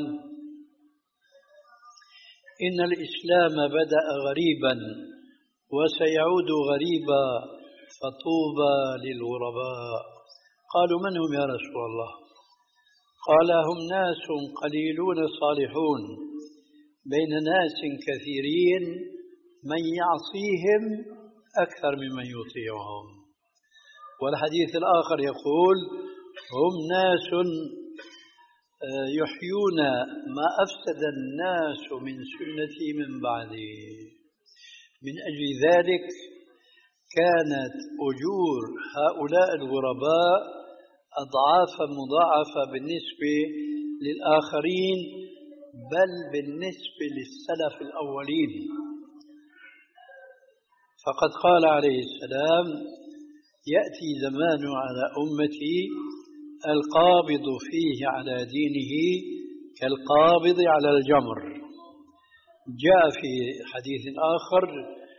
إن الإسلام بدأ غريبا وسيعود غريبا فطوبى للغرباء. قالوا: من هم يا رسول الله؟ قال: هم ناس قليلون صالحون بين ناس كثيرين من يعصيهم أكثر ممن يطيعهم. والحديث الآخر يقول: هم ناس يحيون ما أفسد الناس من سنتي من بعدي. من أجل ذلك كانت أجور هؤلاء الغرباء أضعافا مضاعفة بالنسبة للآخرين، بل بالنسبة للسلف الأولين. فقد قال عليه السلام: يأتي زمان على أمتي القابض فيه على دينه كالقابض على الجمر. جاء في حديث آخر: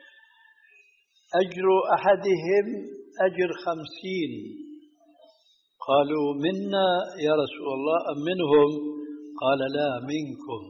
أجر أحدهم أجر خمسين قالوا منا يا رسول الله أم منهم؟ قال لا منكم،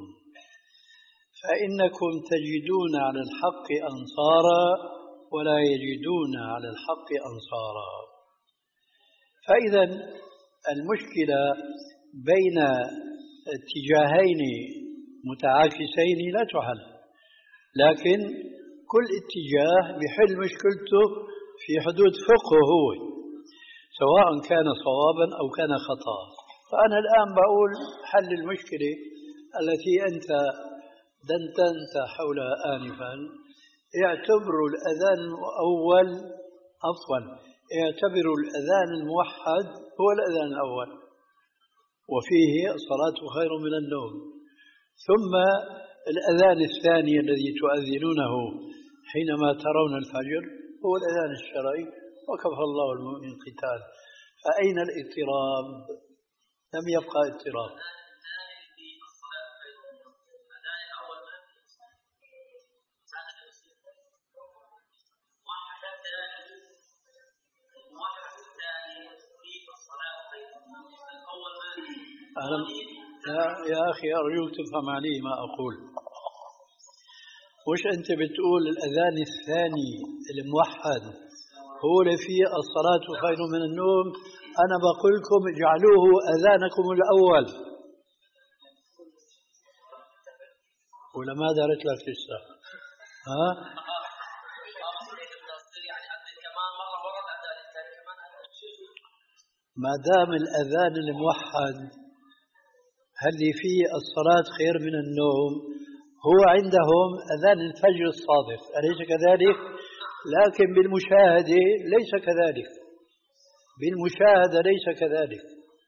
فإنكم تجدون على الحق أنصارا ولا يجدون على الحق أنصارا. فإذا المشكلة بين اتجاهين متعاكسين لا تحل، لكن كل اتجاه بحل مشكلته في حدود فقهه هو، سواء كان صوابا أو كان خطأ. فأنا الآن بقول حل المشكلة التي أنت دندنت حولها آنفا. اعتبروا الأذان الأول عفوا اعتبروا الأذان الموحد هو الأذان الأول، وفيه الصلاة خير من النوم، ثم الأذان الثاني الذي تؤذنونه حينما ترون الفجر هو الأذان الشرعي، وكفى الله المؤمن قتال. فأين الاضطراب؟ لم يبقى اضطراب. يا, يا أخي أرجوك تفهم علي ما أقول. وش أنت بتقول الأذان الثاني الموحد هو اللي فيه الصلاة خير من النوم؟ أنا بقول لكم اجعلوه أذانكم الأول. ولا ما دارت لك لسه؟ ها؟ ما دام الأذان الموحد هل فيه الصلاة خير من النوم هو عندهم أذان الفجر الصادق، أليس كذلك؟ لكن بالمشاهدة ليس كذلك، بالمشاهدة ليس كذلك.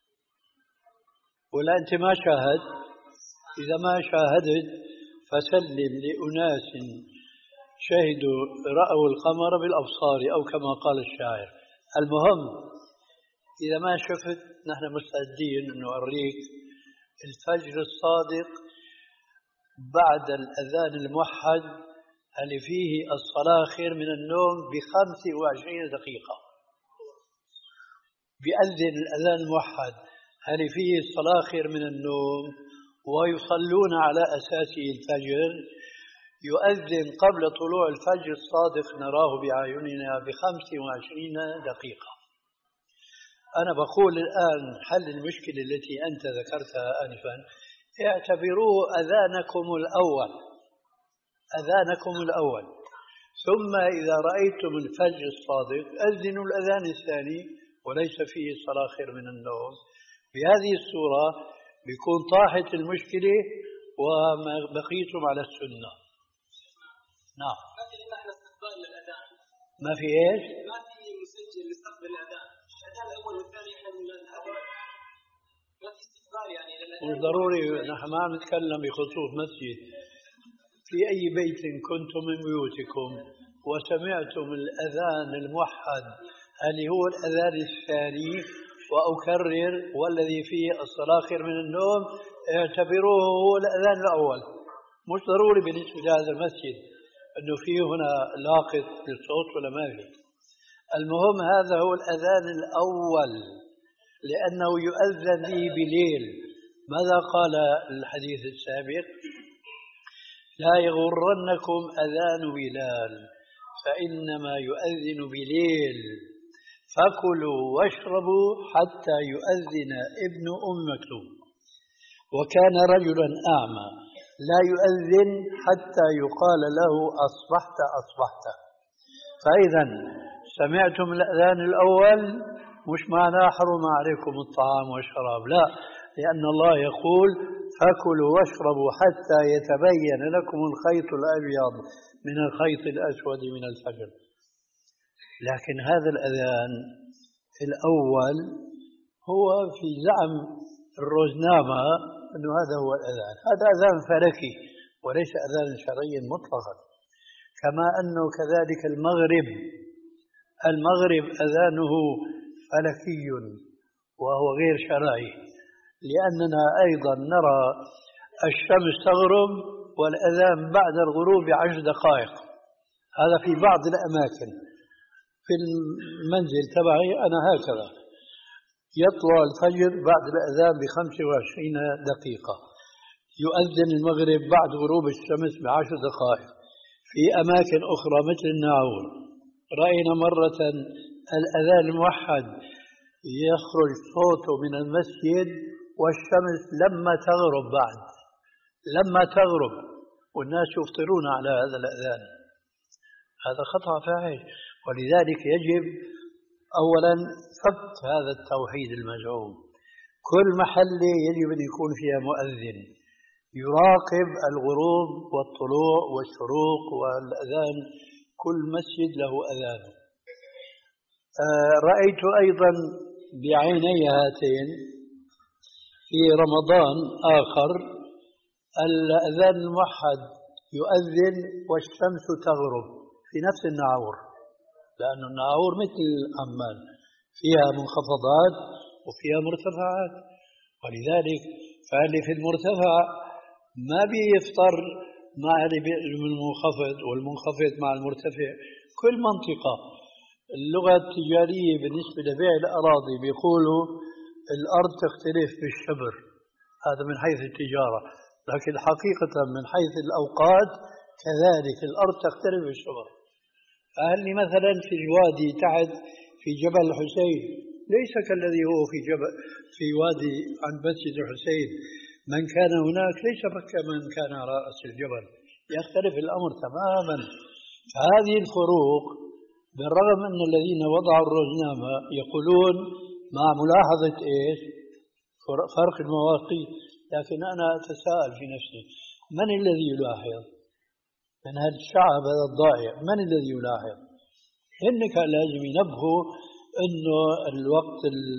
ولا أنت ما شاهد؟ إذا ما شاهدت فسلم لأناس شهدوا رأوا القمر بالأبصار أو كما قال الشاعر. المهم إذا ما شفت نحن مستعدين أن نوريك الفجر الصادق بعد الأذان الموحد اللي فيه الصلاة خير من النوم بخمس وعشرين دقيقة. بيأذن الأذان الموحد اللي فيه الصلاة خير من النوم ويصلون على أساسه الفجر، يؤذن قبل طلوع الفجر الصادق نراه بعيوننا بخمس وعشرين دقيقة. أنا بقول الآن حل المشكلة التي أنت ذكرتها آنفا، اعتبروه أذانكم الأول، أذانكم الأول، ثم إذا رأيتم الفجر الصادق أذنوا الأذان الثاني وليس فيه صلاة خير من النوم. بهذه الصورة بيكون طاحت المشكلة وبقيتم على السنة. نعم. ما في نحن استقبال للأذان. ما في إيش؟ ما في مسجل يستقبل الأذان. الأذان الأول والثاني إحنا من الأذان. ما في استقبال يعني للأذان. مش ضروري، نحن ما عم نتكلم بخصوص مسجد. في أي بيت كنتم من بيوتكم وسمعتم الأذان الموحد اللي هو الأذان الثاني، وأكرر والذي فيه الصلاة خير من النوم، اعتبروه هو الأذان الأول. مش ضروري بالنسبة لهذا المسجد أنه فيه هنا لاقط للصوت ولا ما فيه. المهم هذا هو الأذان الأول لأنه يؤذن به بليل. ماذا قال الحديث السابق؟ لا يغرنكم أذان بلال فإنما يؤذن بليل فكلوا واشربوا حتى يؤذن ابن أم مكتوم. وكان رجلا أعمى لا يؤذن حتى يقال له أصبحت أصبحت. فإذا سمعتم الأذان الأول مش معناه حرم عليكم الطعام والشراب، لا، لأن الله يقول فكلوا واشربوا حتى يتبين لكم الخيط الأبيض من الخيط الأسود من الفجر. لكن هذا الأذان الأول هو في زعم الروزنامة أنه هذا هو الأذان، هذا أذان فلكي وليس أذان شرعي مطلقا. كما أنه كذلك المغرب المغرب أذانه فلكي وهو غير شرعي، لأننا أيضا نرى الشمس تغرب والأذان بعد الغروب بعشر دقائق. هذا في بعض الأماكن. في المنزل تبعي أنا هكذا يطلع الفجر بعد الأذان بخمس وعشرين دقيقة، يؤذن المغرب بعد غروب الشمس بعشر دقائق. في أماكن أخرى مثل الناعور رأينا مرة الأذان الموحد يخرج صوته من المسجد والشمس لما تغرب، بعد لما تغرب والناس يفطرون على هذا الأذان. هذا خطأ فاحش، ولذلك يجب أولا ثبت هذا التوحيد المزعوم. كل محلة يجب أن يكون فيها مؤذن يراقب الغروب والطلوع والشروق والأذان، كل مسجد له أذان. آه رأيت أيضا بعيني هاتين في رمضان آخر الأذان الموحد يؤذن والشمس تغرب في نفس الناعور، لأن الناعور مثل عمان فيها منخفضات وفيها مرتفعات، ولذلك فاللي في المرتفع ما بيفطر مع المنخفض والمنخفض مع المرتفع. كل منطقة اللغة التجارية بالنسبة لبيع الأراضي بيقولوا الأرض تختلف بالشبر، هذا من حيث التجارة، لكن حقيقة من حيث الأوقات كذلك الأرض تختلف بالشبر. فهل مثلا في الوادي تحت في جبل الحسين ليس كالذي هو في جبل في وادي عن مسجد الحسين، من كان هناك ليس كمن كان على رأس الجبل، يختلف الأمر تماما. فهذه الفروق بالرغم أن الذين وضعوا الرزنامة يقولون مع ملاحظة إيش فرق المواقيت، لكن أنا أتساءل في نفسي من الذي يلاحظ من هذا الشعب هذا الضائع؟ من الذي يلاحظ؟ إن كان لازم ينبهوا أنه الوقت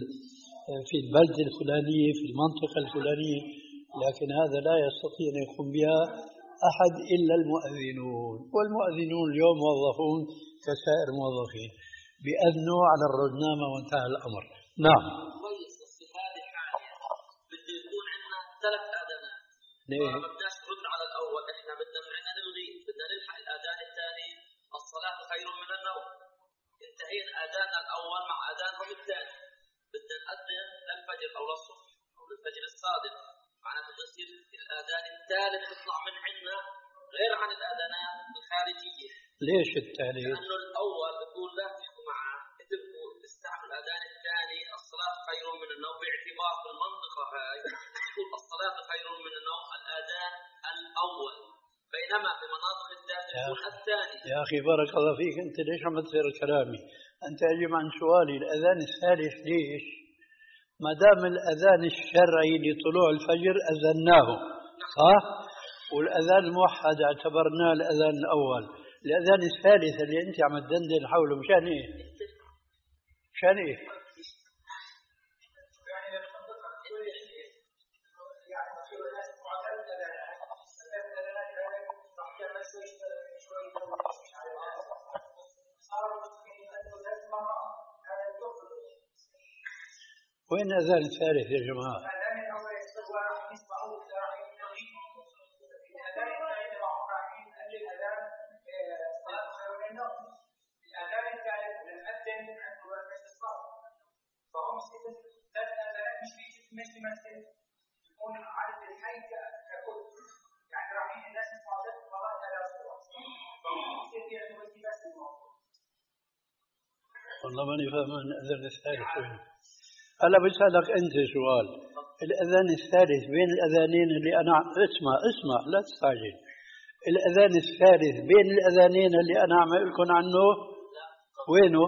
في البلد الفلانية في المنطقة الفلانية، لكن هذا لا يستطيع أن يقوم بها أحد إلا المؤذنون، والمؤذنون اليوم موظفون كسائر الموظفين بأذنوا على الرزنامة وانتهى الأمر. نعم. كويس، بس في هذه الحالة بده يكون عندنا ثلاث أذانات. ليه؟ ما بدناش نرد على الأول، إحنا بدنا معنا نلغي، بدنا نلحق الأذان الثاني، الصلاة خير من النوم. انتهينا أذاننا الأول مع أذانهم الثاني، بدنا نأذن للفجر أو للصبح أو للفجر الصادق، معناته بده يصير الأذان الثالث يطلع من عندنا غير عن الأذانات الخارجية. ليش الثالث؟ لأنه الأول بيقول لا تحكوا معه، اتركوا استعمل الأذان الثاني الصلاة خير من النوم، باعتبار في المنطقة هاي يقول الصلاة خير من النوم الأذان الأول، بينما في مناطق الثالث يقول الثاني. يا أخي بارك الله فيك، أنت ليش عم تصير كلامي؟ أنت أجب عن سؤالي، الأذان الثالث ليش؟ ما دام الأذان الشرعي لطلوع الفجر أذناه صح؟ والأذان الموحد اعتبرناه الأذان الأول، الأذان الثالث اللي أنت عم تدندن حوله مشان إيه؟ مشان إيه؟ وين الأذان الثالث يا جماعة؟ يكون عدد الحي ككل، يعني رايحين الناس الصادق مرات على الصور يصير فيها توجيه بس الموضوع. والله ماني فاهم الأذان الثالث وين. هلا بسألك أنت سؤال، الأذان الثالث بين الأذانين اللي أنا اسمع اسمع لا تستعجل، الأذان الثالث بين الأذانين اللي أنا عم أقول لكم عنه وينه؟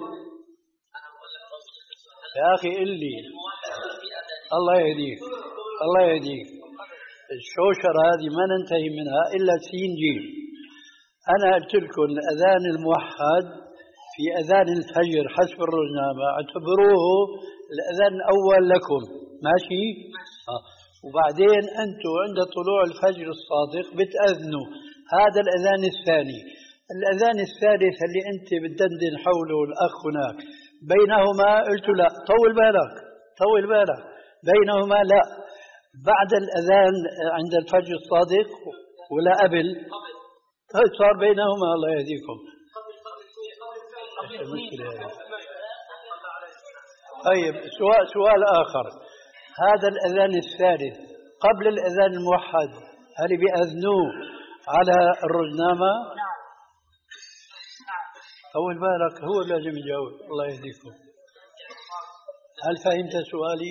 يا أخي قل لي الله يهديك الله يهديك، الشوشرة هذه ما ننتهي منها إلا سين جيم. أنا قلت لكم الأذان الموحد في أذان الفجر حسب الرزنامة اعتبروه الأذان الأول لكم، ماشي؟ آه. وبعدين أنتم عند طلوع الفجر الصادق بتأذنوا هذا الأذان الثاني. الأذان الثالث اللي أنت بتدندن حوله الأخ هناك بينهما قلت لا، طول بالك طول بالك، بينهما لا، بعد الأذان عند الفجر الصادق ولا قبل؟ صار بينهما الله يهديكم. المشكلة طيب سؤال سؤال آخر. هذا الأذان الثالث قبل الأذان الموحد هل بيأذنوه على الرزنامة؟ نعم. طول بالك، هو لازم يجاوب. الله يهديكم. هل فهمت سؤالي؟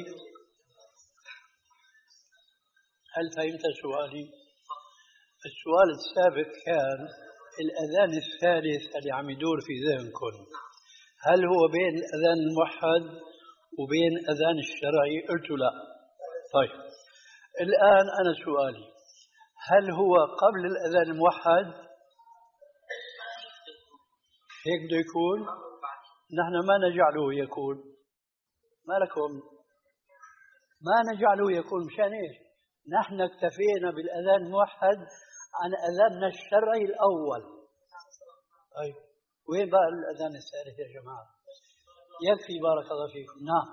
هل فهمت سؤالي؟ السؤال السابق كان الأذان الثالث اللي عم يدور في ذهنكم هل هو بين الأذان الموحد وبين أذان الشرعي؟ قلت لا. طيب الآن أنا سؤالي هل هو قبل الأذان الموحد؟ هيك بده يكون؟ نحن ما نجعله يكون. ما لكم؟ ما نجعله يكون مشان ايش؟ نحن اكتفينا بالأذان الموحد عن أذاننا الشرعي الأول. طيب وين بقى الأذان الثالث يا جماعة؟ يكفي بارك الله فيكم. نعم.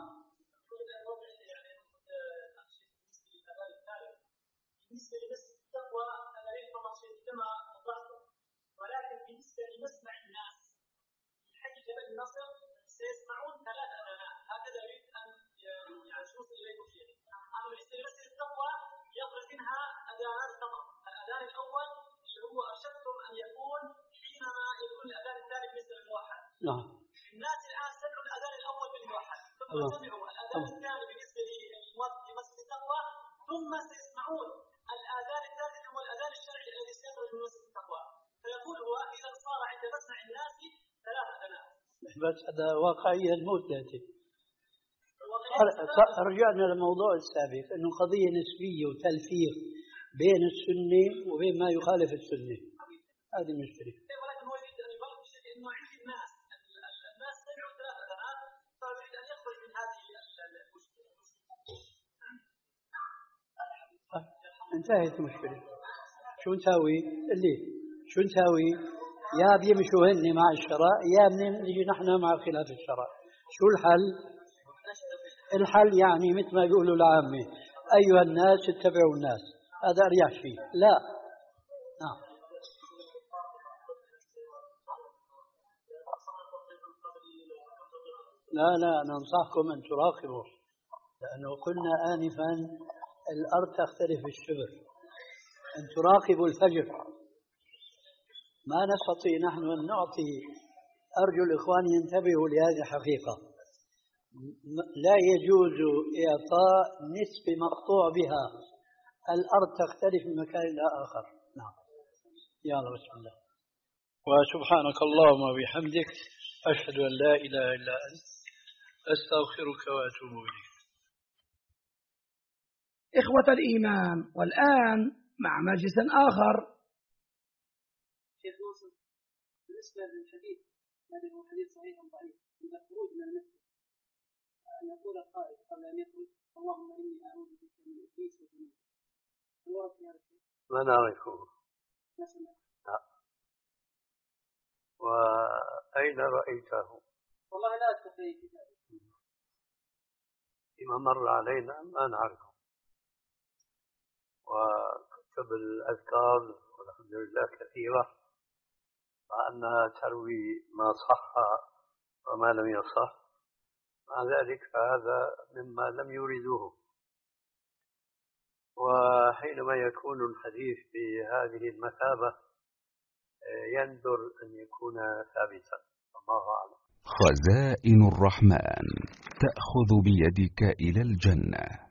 بالنسبة لمسجد التقوى أنا ليس طبعا شيء كما وضعته، ولكن بالنسبة لمسمع الناس في حي جبل النصر سيسمعون ثلاث أذانات، هكذا أريد أن يعني أوصل إليكم فيه. أما بالنسبة لمسجد التقوى يخرج منها أذانان فقط. الأذان الأول اللي هو أرشدتم أن يكون حينما يكون الأذان الثاني بالنسبة للموحد. نعم. الناس الآن سمعوا الأذان الأول بالموحد، ثم سمعوا الأذان الثاني بالنسبة لمسجد التقوى، ثم سيسمعون الآذان الثالث هو الأذان الشرعي الذي سيخرج من مسجد التقوى، فيقول هو إذا صار عند مسمع الناس ثلاث أذانات. بس هذا واقعيا مو ثلاثة. رجعنا للموضوع السابق انه قضية نسبية وتلفيق بين السنة وبين ما يخالف السنة. هذه مشكلة. ولكن هو يريد ان يبالغ بشيء انه عند الناس الناس سمعوا ثلاث أذانات، فيريد ان يخرج من هذه المشكلة. انتهت المشكلة. شو نسوي؟ اللي شو نسوي؟ يا بيمشوا هن مع الشرع يا بنجي نحن مع خلاف الشرع. شو الحل؟ الحل يعني مثل ما بيقولوا العامة أيها الناس اتبعوا الناس. هذا أريح شيء. لا. نعم. لا لا ننصحكم أن تراقبوا، لأنه قلنا آنفا الأرض تختلف بالشبر. أن تراقبوا الفجر. ما نستطيع نحن أن نعطي. أرجو الإخوان ينتبهوا لهذه الحقيقة. لا يجوز إعطاء نسبة مقطوع بها. الأرض تختلف من مكان إلى آخر. نعم. يلا بسم الله. وسبحانك اللهم وبحمدك أشهد أن لا إله إلا أنت أستغفرك وأتوب إليك. إخوة الإيمان، والآن مع مجلس آخر. شيخ يوسف، بالنسبة للحديث هذا هو حديث صحيح ضعيف عند الخروج من المسجد أن يقول القائد قبل أن يخرج اللهم إني أعوذ بك من إبليس وجنوده. الورد في هذا الشيء؟ ما نعرفه. ما سمعت. لا. وأين رأيته؟ والله لا أستطيع كتابه. فيما مر علينا ما نعرفه. وكتب الأذكار والحمد لله كثيرة، مع أنها تروي ما صح وما لم يصح، مع ذلك فهذا مما لم يريدوه. وحينما يكون الحديث بهذه المثابة يندر أن يكون ثابتا. الله أعلم. خزائن الرحمن تأخذ بيدك إلى الجنة.